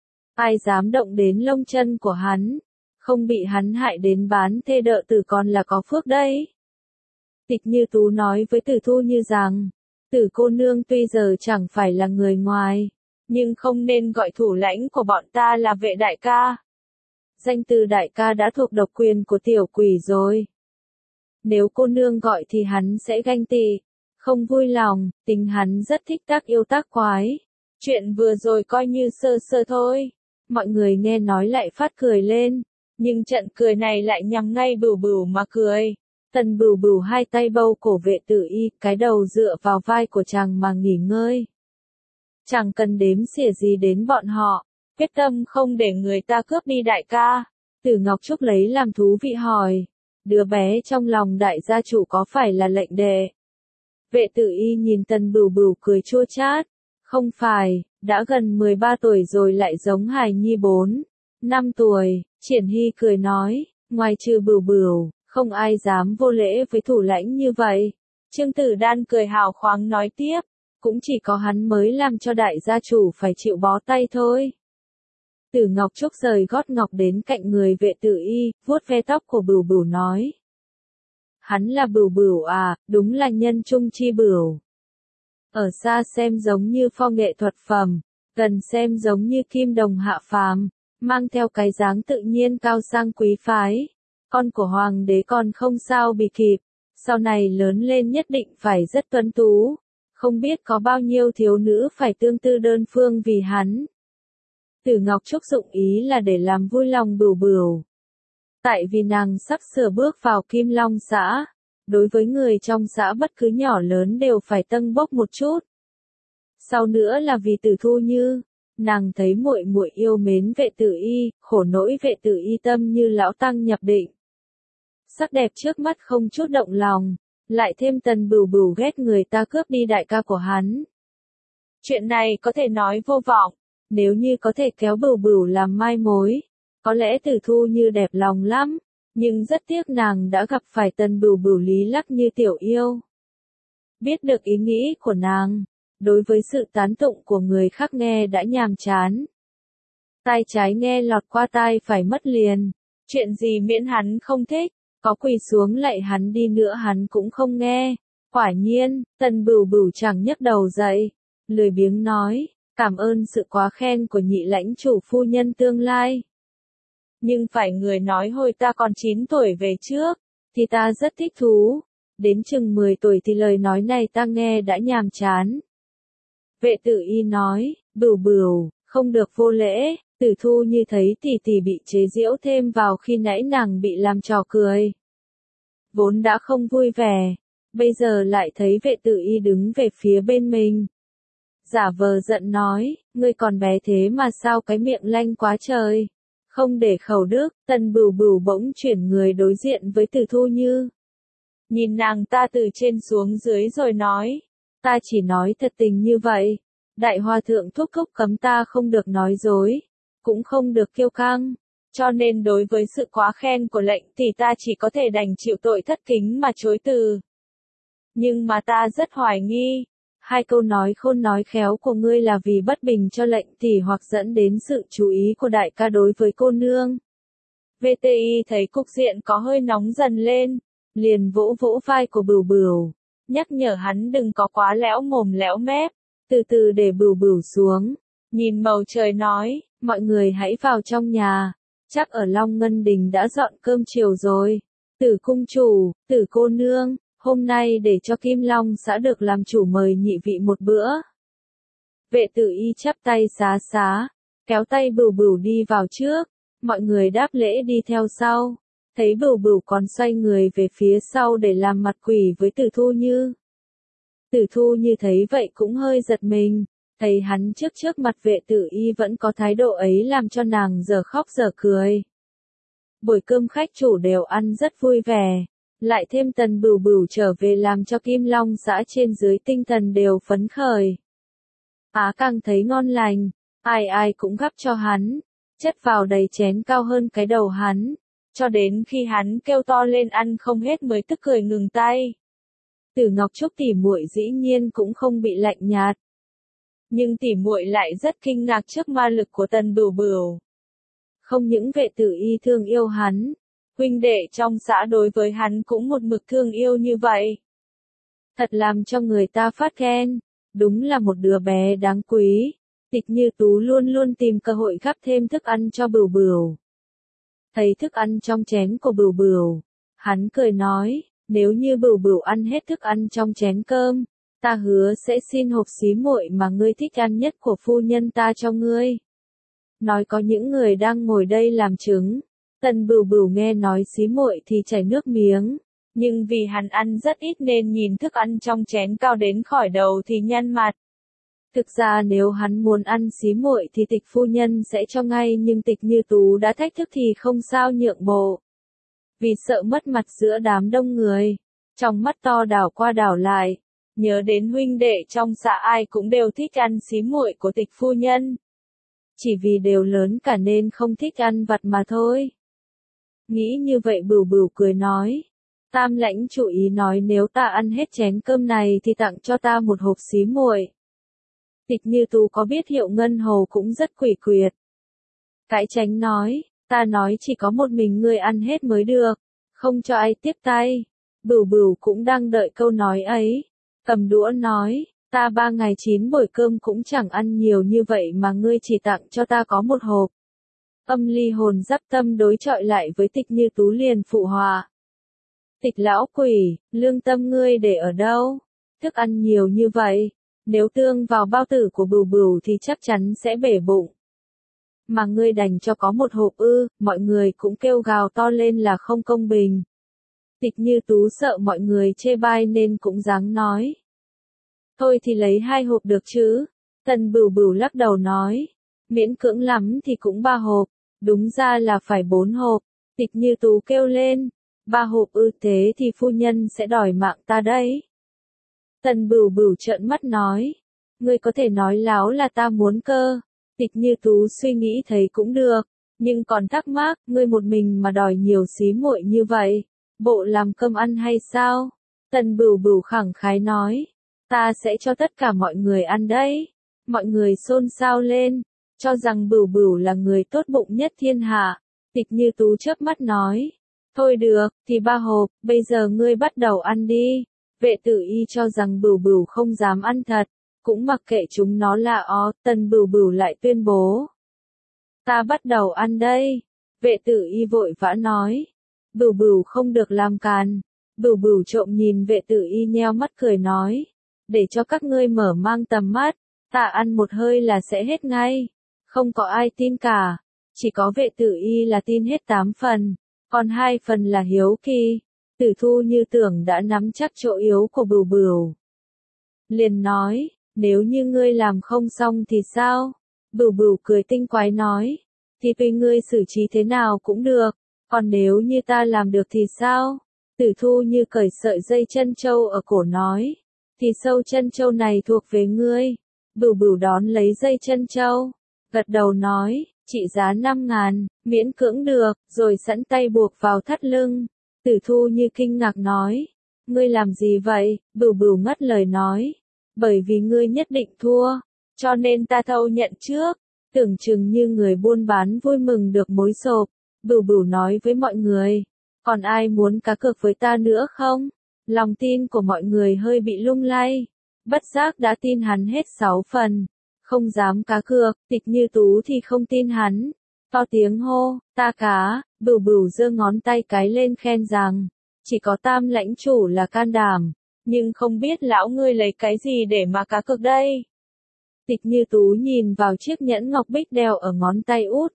Ai dám động đến lông chân của hắn, không bị hắn hại đến bán thê đợ tử còn là có phước đấy. Tịch Như Tú nói với Tử Thu Như rằng, Tử cô nương tuy giờ chẳng phải là người ngoài, nhưng không nên gọi thủ lãnh của bọn ta là vệ đại ca. Danh từ đại ca đã thuộc độc quyền của tiểu quỷ rồi. Nếu cô nương gọi thì hắn sẽ ganh tị, không vui lòng, tính hắn rất thích tác yêu tác quái. Chuyện vừa rồi coi như sơ sơ thôi. Mọi người nghe nói lại phát cười lên, nhưng trận cười này lại nhằm ngay Bửu Bửu mà cười. Tần Bửu Bửu hai tay bâu cổ vệ tử y, cái đầu dựa vào vai của chàng mà nghỉ ngơi. Chẳng cần đếm xỉa gì đến bọn họ, quyết tâm không để người ta cướp đi đại ca. Tử Ngọc Trúc lấy làm thú vị hỏi, đứa bé trong lòng đại gia chủ có phải là lệnh đệ? Vệ tử y nhìn Tần Bửu Bửu cười chua chát, không phải, đã gần mười ba tuổi rồi lại giống hài nhi bốn, năm tuổi. Triển Hy cười nói, ngoài trừ Bửu Bửu, không ai dám vô lễ với thủ lãnh như vậy. Trương Tử Đan cười hào khoáng nói tiếp, cũng chỉ có hắn mới làm cho đại gia chủ phải chịu bó tay thôi. Tử Ngọc Trúc rời gót ngọc đến cạnh người vệ tử y, vuốt ve tóc của Bửu Bửu nói. Hắn là Bửu Bửu à, đúng là nhân trung chi bửu. Ở xa xem giống như pho nghệ thuật phẩm, gần xem giống như kim đồng hạ phàm, mang theo cái dáng tự nhiên cao sang quý phái. Con của hoàng đế còn không sao bị kịp, sau này lớn lên nhất định phải rất tuấn tú, không biết có bao nhiêu thiếu nữ phải tương tư đơn phương vì hắn. Tử Ngọc Trúc dụng ý là để làm vui lòng Bửu Bửu. Tại vì nàng sắp sửa bước vào Kim Long xã, đối với người trong xã bất cứ nhỏ lớn đều phải tâng bốc một chút. Sau nữa là vì Tử Thu Như, nàng thấy muội muội yêu mến Vệ Tử Y, khổ nỗi Vệ Tử Y tâm như lão tăng nhập định. Sắc đẹp trước mắt không chút động lòng, lại thêm Tần Bửu Bửu ghét người ta cướp đi đại ca của hắn. Chuyện này có thể nói vô vọng, nếu như có thể kéo Bửu Bửu làm mai mối, có lẽ Tử Thu Như đẹp lòng lắm, nhưng rất tiếc nàng đã gặp phải Tần Bửu Bửu lý lắc như tiểu yêu. Biết được ý nghĩ của nàng, đối với sự tán tụng của người khác nghe đã nhàm chán. Tai trái nghe lọt qua tai phải mất liền, chuyện gì miễn hắn không thích, có quỳ xuống lạy hắn đi nữa hắn cũng không nghe. Quả nhiên, Tần Bửu Bửu chẳng nhấc đầu dậy, lười biếng nói, cảm ơn sự quá khen của nhị lãnh chủ phu nhân tương lai. Nhưng phải người nói hồi ta còn chín tuổi về trước, thì ta rất thích thú, đến chừng mười tuổi thì lời nói này ta nghe đã nhàm chán. Vệ Tử Y nói, Bửu Bửu, không được vô lễ. Tử Thu Như thấy tỷ tỷ bị chế giễu thêm vào khi nãy nàng bị làm trò cười. Vốn đã không vui vẻ, bây giờ lại thấy Vệ Tử Y đứng về phía bên mình. Giả vờ giận nói, ngươi còn bé thế mà sao cái miệng lanh quá trời. Không để khẩu đức, Tần Bửu Bửu bỗng chuyển người đối diện với Tử Thu Như. Nhìn nàng ta từ trên xuống dưới rồi nói, ta chỉ nói thật tình như vậy. Đại Hòa Thượng thúc thúc cấm ta không được nói dối, cũng không được kiêu căng, cho nên đối với sự quá khen của lệnh thì ta chỉ có thể đành chịu tội thất kính mà chối từ. Nhưng mà ta rất hoài nghi, hai câu nói khôn nói khéo của ngươi là vì bất bình cho lệnh tỷ hoặc dẫn đến sự chú ý của đại ca đối với cô nương. vê tê i thấy cục diện có hơi nóng dần lên, liền vỗ vỗ vai của Bửu Bửu, nhắc nhở hắn đừng có quá lẽo mồm lẽo mép, từ từ để Bửu Bửu xuống, nhìn bầu trời nói, mọi người hãy vào trong nhà, chắc ở Long Ngân Đình đã dọn cơm chiều rồi. Tử cung chủ, Tử cô nương, hôm nay để cho Kim Long xã được làm chủ mời nhị vị một bữa. Vệ Tử Y chắp tay xá xá, kéo tay Bửu Bửu đi vào trước, mọi người đáp lễ đi theo sau, thấy Bửu Bửu còn xoay người về phía sau để làm mặt quỷ với Tử Thu Như. Tử Thu Như thấy vậy cũng hơi giật mình, thấy hắn trước trước mặt Vệ Tử Y vẫn có thái độ ấy làm cho nàng giờ khóc giờ cười. Buổi cơm khách chủ đều ăn rất vui vẻ, lại thêm Tần Bửu Bửu trở về làm cho Kim Long xã trên dưới tinh thần đều phấn khởi. Á càng thấy ngon lành, ai ai cũng gắp cho hắn, chất vào đầy chén cao hơn cái đầu hắn, cho đến khi hắn kêu to lên ăn không hết mới tức cười ngừng tay. Tử Ngọc Trúc tỉ muội dĩ nhiên cũng không bị lạnh nhạt, nhưng tỉ muội lại rất kinh ngạc trước ma lực của Tần Bửu Bửu. Không những Vệ Tử Y thương yêu hắn, huynh đệ trong xã đối với hắn cũng một mực thương yêu như vậy. Thật làm cho người ta phát khen, đúng là một đứa bé đáng quý. Tịch Như Tú luôn luôn tìm cơ hội gắp thêm thức ăn cho Bửu Bửu. Thấy thức ăn trong chén của Bửu Bửu, hắn cười nói, nếu như Bửu Bửu ăn hết thức ăn trong chén cơm, ta hứa sẽ xin hộp xí muội mà ngươi thích ăn nhất của phu nhân ta cho ngươi. Nói có những người đang ngồi đây làm chứng. Tần Bửu Bửu nghe nói xí muội thì chảy nước miếng, nhưng vì hắn ăn rất ít nên nhìn thức ăn trong chén cao đến khỏi đầu thì nhăn mặt. Thực ra nếu hắn muốn ăn xí muội thì Tịch phu nhân sẽ cho ngay, nhưng Tịch Như Tú đã thách thức thì không sao nhượng bộ. Vì sợ mất mặt giữa đám đông người, trong mắt to đảo qua đảo lại, nhớ đến huynh đệ trong xã ai cũng đều thích ăn xí muội của Tịch phu nhân. Chỉ vì đều lớn cả nên không thích ăn vặt mà thôi. Nghĩ như vậy Bửu Bửu cười nói, Tam lãnh chủ ý nói nếu ta ăn hết chén cơm này thì tặng cho ta một hộp xí muội. Tịch Như Tú có biết Hiệu Ngân Hầu cũng rất quỷ quyệt. Cãi tránh nói, ta nói chỉ có một mình ngươi ăn hết mới được, không cho ai tiếp tay. Bửu Bửu cũng đang đợi câu nói ấy, cầm đũa nói, ta ba ngày chín buổi cơm cũng chẳng ăn nhiều như vậy mà ngươi chỉ tặng cho ta có một hộp. Âm ly hồn giáp tâm đối chọi lại với Tịch Như Tú liền phụ họa. Tịch lão quỷ, lương tâm ngươi để ở đâu? Thức ăn nhiều như vậy, nếu tương vào bao tử của Bửu Bửu thì chắc chắn sẽ bể bụng. Mà ngươi đành cho có một hộp ư, mọi người cũng kêu gào to lên là không công bình. Tịch Như Tú sợ mọi người chê bai nên cũng dáng nói. Thôi thì lấy hai hộp được chứ. Tần Bửu Bửu lắc đầu nói. Miễn cưỡng lắm thì cũng ba hộp. Đúng ra là phải bốn hộp. Tịch Như Tú kêu lên. Ba hộp ư, thế thì phu nhân sẽ đòi mạng ta đấy. Tần Bửu Bửu trợn mắt nói. Ngươi có thể nói láo là ta muốn cơ. Tịch Như Tú suy nghĩ thấy cũng được. Nhưng còn thắc mắc, ngươi một mình mà đòi nhiều xí muội như vậy. Bộ làm cơm ăn hay sao? Tần Bửu Bửu khẳng khái nói. Ta sẽ cho tất cả mọi người ăn đấy. Mọi người xôn xao lên. Cho rằng Bửu Bửu là người tốt bụng nhất thiên hạ. Tịch Như Tú chớp mắt nói. Thôi được, thì ba hộp, bây giờ ngươi bắt đầu ăn đi. Vệ Tử Y cho rằng Bửu Bửu không dám ăn thật. Cũng mặc kệ chúng nó là ó, Tần Bửu Bửu lại tuyên bố. Ta bắt đầu ăn đây. Vệ Tử Y vội vã nói. Bửu Bửu không được làm càn. Bửu Bửu trộm nhìn Vệ Tử Y nheo mắt cười nói. Để cho các ngươi mở mang tầm mắt, ta ăn một hơi là sẽ hết ngay. Không có ai tin cả. Chỉ có Vệ Tử Y là tin hết tám phần. Còn hai phần là hiếu kỳ. Tử Thu như tưởng đã nắm chắc chỗ yếu của Bửu Bửu. Liền nói, nếu như ngươi làm không xong thì sao? Bửu Bửu cười tinh quái nói, thì tùy ngươi xử trí thế nào cũng được, còn nếu như ta làm được thì sao? Tử Thu như cởi sợi dây chân châu ở cổ nói, thì sâu chân châu này thuộc về ngươi. Bửu Bửu đón lấy dây chân châu, gật đầu nói, trị giá năm ngàn, miễn cưỡng được, rồi sẵn tay buộc vào thắt lưng. Tử Thu như kinh ngạc nói, ngươi làm gì vậy? Bửu Bửu ngắt lời nói, bởi vì ngươi nhất định thua, cho nên ta thâu nhận trước. Tưởng chừng như người buôn bán vui mừng được mối xộp. Bửu Bửu nói với mọi người, còn ai muốn cá cược với ta nữa không? Lòng tin của mọi người hơi bị lung lay, bất giác đã tin hắn hết sáu phần, không dám cá cược. Tịch Như Tú thì không tin hắn, to tiếng hô, ta cá. Bửu Bửu giơ ngón tay cái lên khen rằng, chỉ có Tam lãnh chủ là can đảm, nhưng không biết lão ngươi lấy cái gì để mà cá cược đây. Tịch Như Tú nhìn vào chiếc nhẫn ngọc bích đeo ở ngón tay út,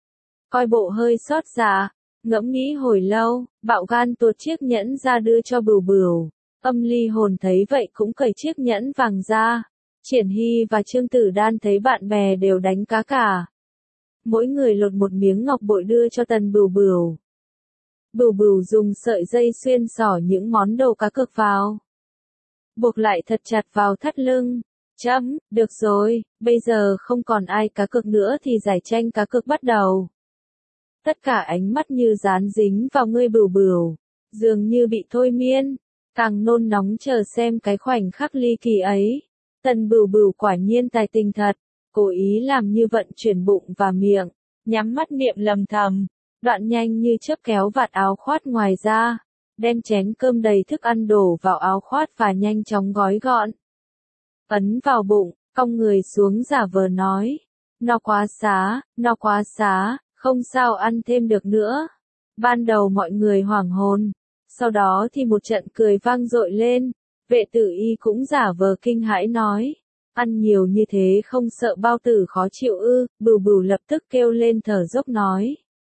coi bộ hơi xót dạ, ngẫm nghĩ hồi lâu, bạo gan tuột chiếc nhẫn ra đưa cho Bửu Bửu. Âm Ly Hồn thấy vậy cũng cởi chiếc nhẫn vàng ra. Triển Hy và Trương Tử Đan thấy bạn bè đều đánh cá cả. Mỗi người lột một miếng ngọc bội đưa cho Tần Bửu Bửu. Bửu Bửu dùng sợi dây xuyên xỏ những món đồ cá cược vào, buộc lại thật chặt vào thắt lưng. Chấm, được rồi, bây giờ không còn ai cá cược nữa thì giải tranh cá cược bắt đầu. Tất cả ánh mắt như dán dính vào ngươi Bửu Bửu, dường như bị thôi miên, càng nôn nóng chờ xem cái khoảnh khắc ly kỳ ấy. Tần Bửu Bửu quả nhiên tài tình thật, cố ý làm như vận chuyển bụng và miệng, nhắm mắt niệm lầm thầm, đoạn nhanh như chớp kéo vạt áo khoác ngoài ra, đem chén cơm đầy thức ăn đổ vào áo khoác và nhanh chóng gói gọn. Ấn vào bụng, cong người xuống giả vờ nói, no quá xá, no quá xá, không sao ăn thêm được nữa. Ban đầu mọi người hoảng hồn, sau đó thì một trận cười vang dội lên. Vệ Tử Y cũng giả vờ kinh hãi nói, ăn nhiều như thế không sợ bao tử khó chịu ư? Bửu Bửu lập tức kêu lên thở dốc nói,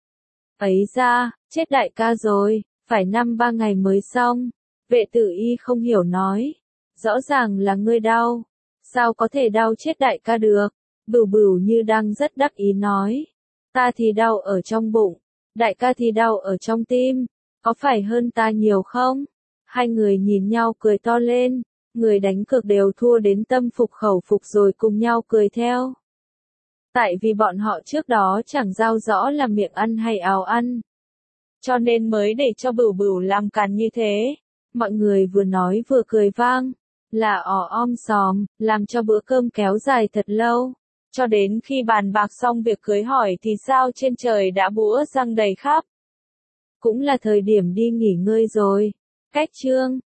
ấy ra, chết đại ca rồi, phải năm ba ngày mới xong. Vệ Tử Y không hiểu nói, rõ ràng là ngươi đau, sao có thể đau chết đại ca được? Bửu Bửu như đang rất đắc ý nói, ta thì đau ở trong bụng, đại ca thì đau ở trong tim, có phải hơn ta nhiều không? Hai người nhìn nhau cười to lên, người đánh cược đều thua đến tâm phục khẩu phục rồi cùng nhau cười theo. Tại vì bọn họ trước đó chẳng giao rõ là miệng ăn hay áo ăn, cho nên mới để cho Bửu Bửu làm càn như thế. Mọi người vừa nói vừa cười vang, là ò om sòm, làm cho bữa cơm kéo dài thật lâu. Cho đến khi bàn bạc xong việc cưới hỏi thì sao trên trời đã búa răng đầy khắp. Cũng là thời điểm đi nghỉ ngơi rồi. Cách chương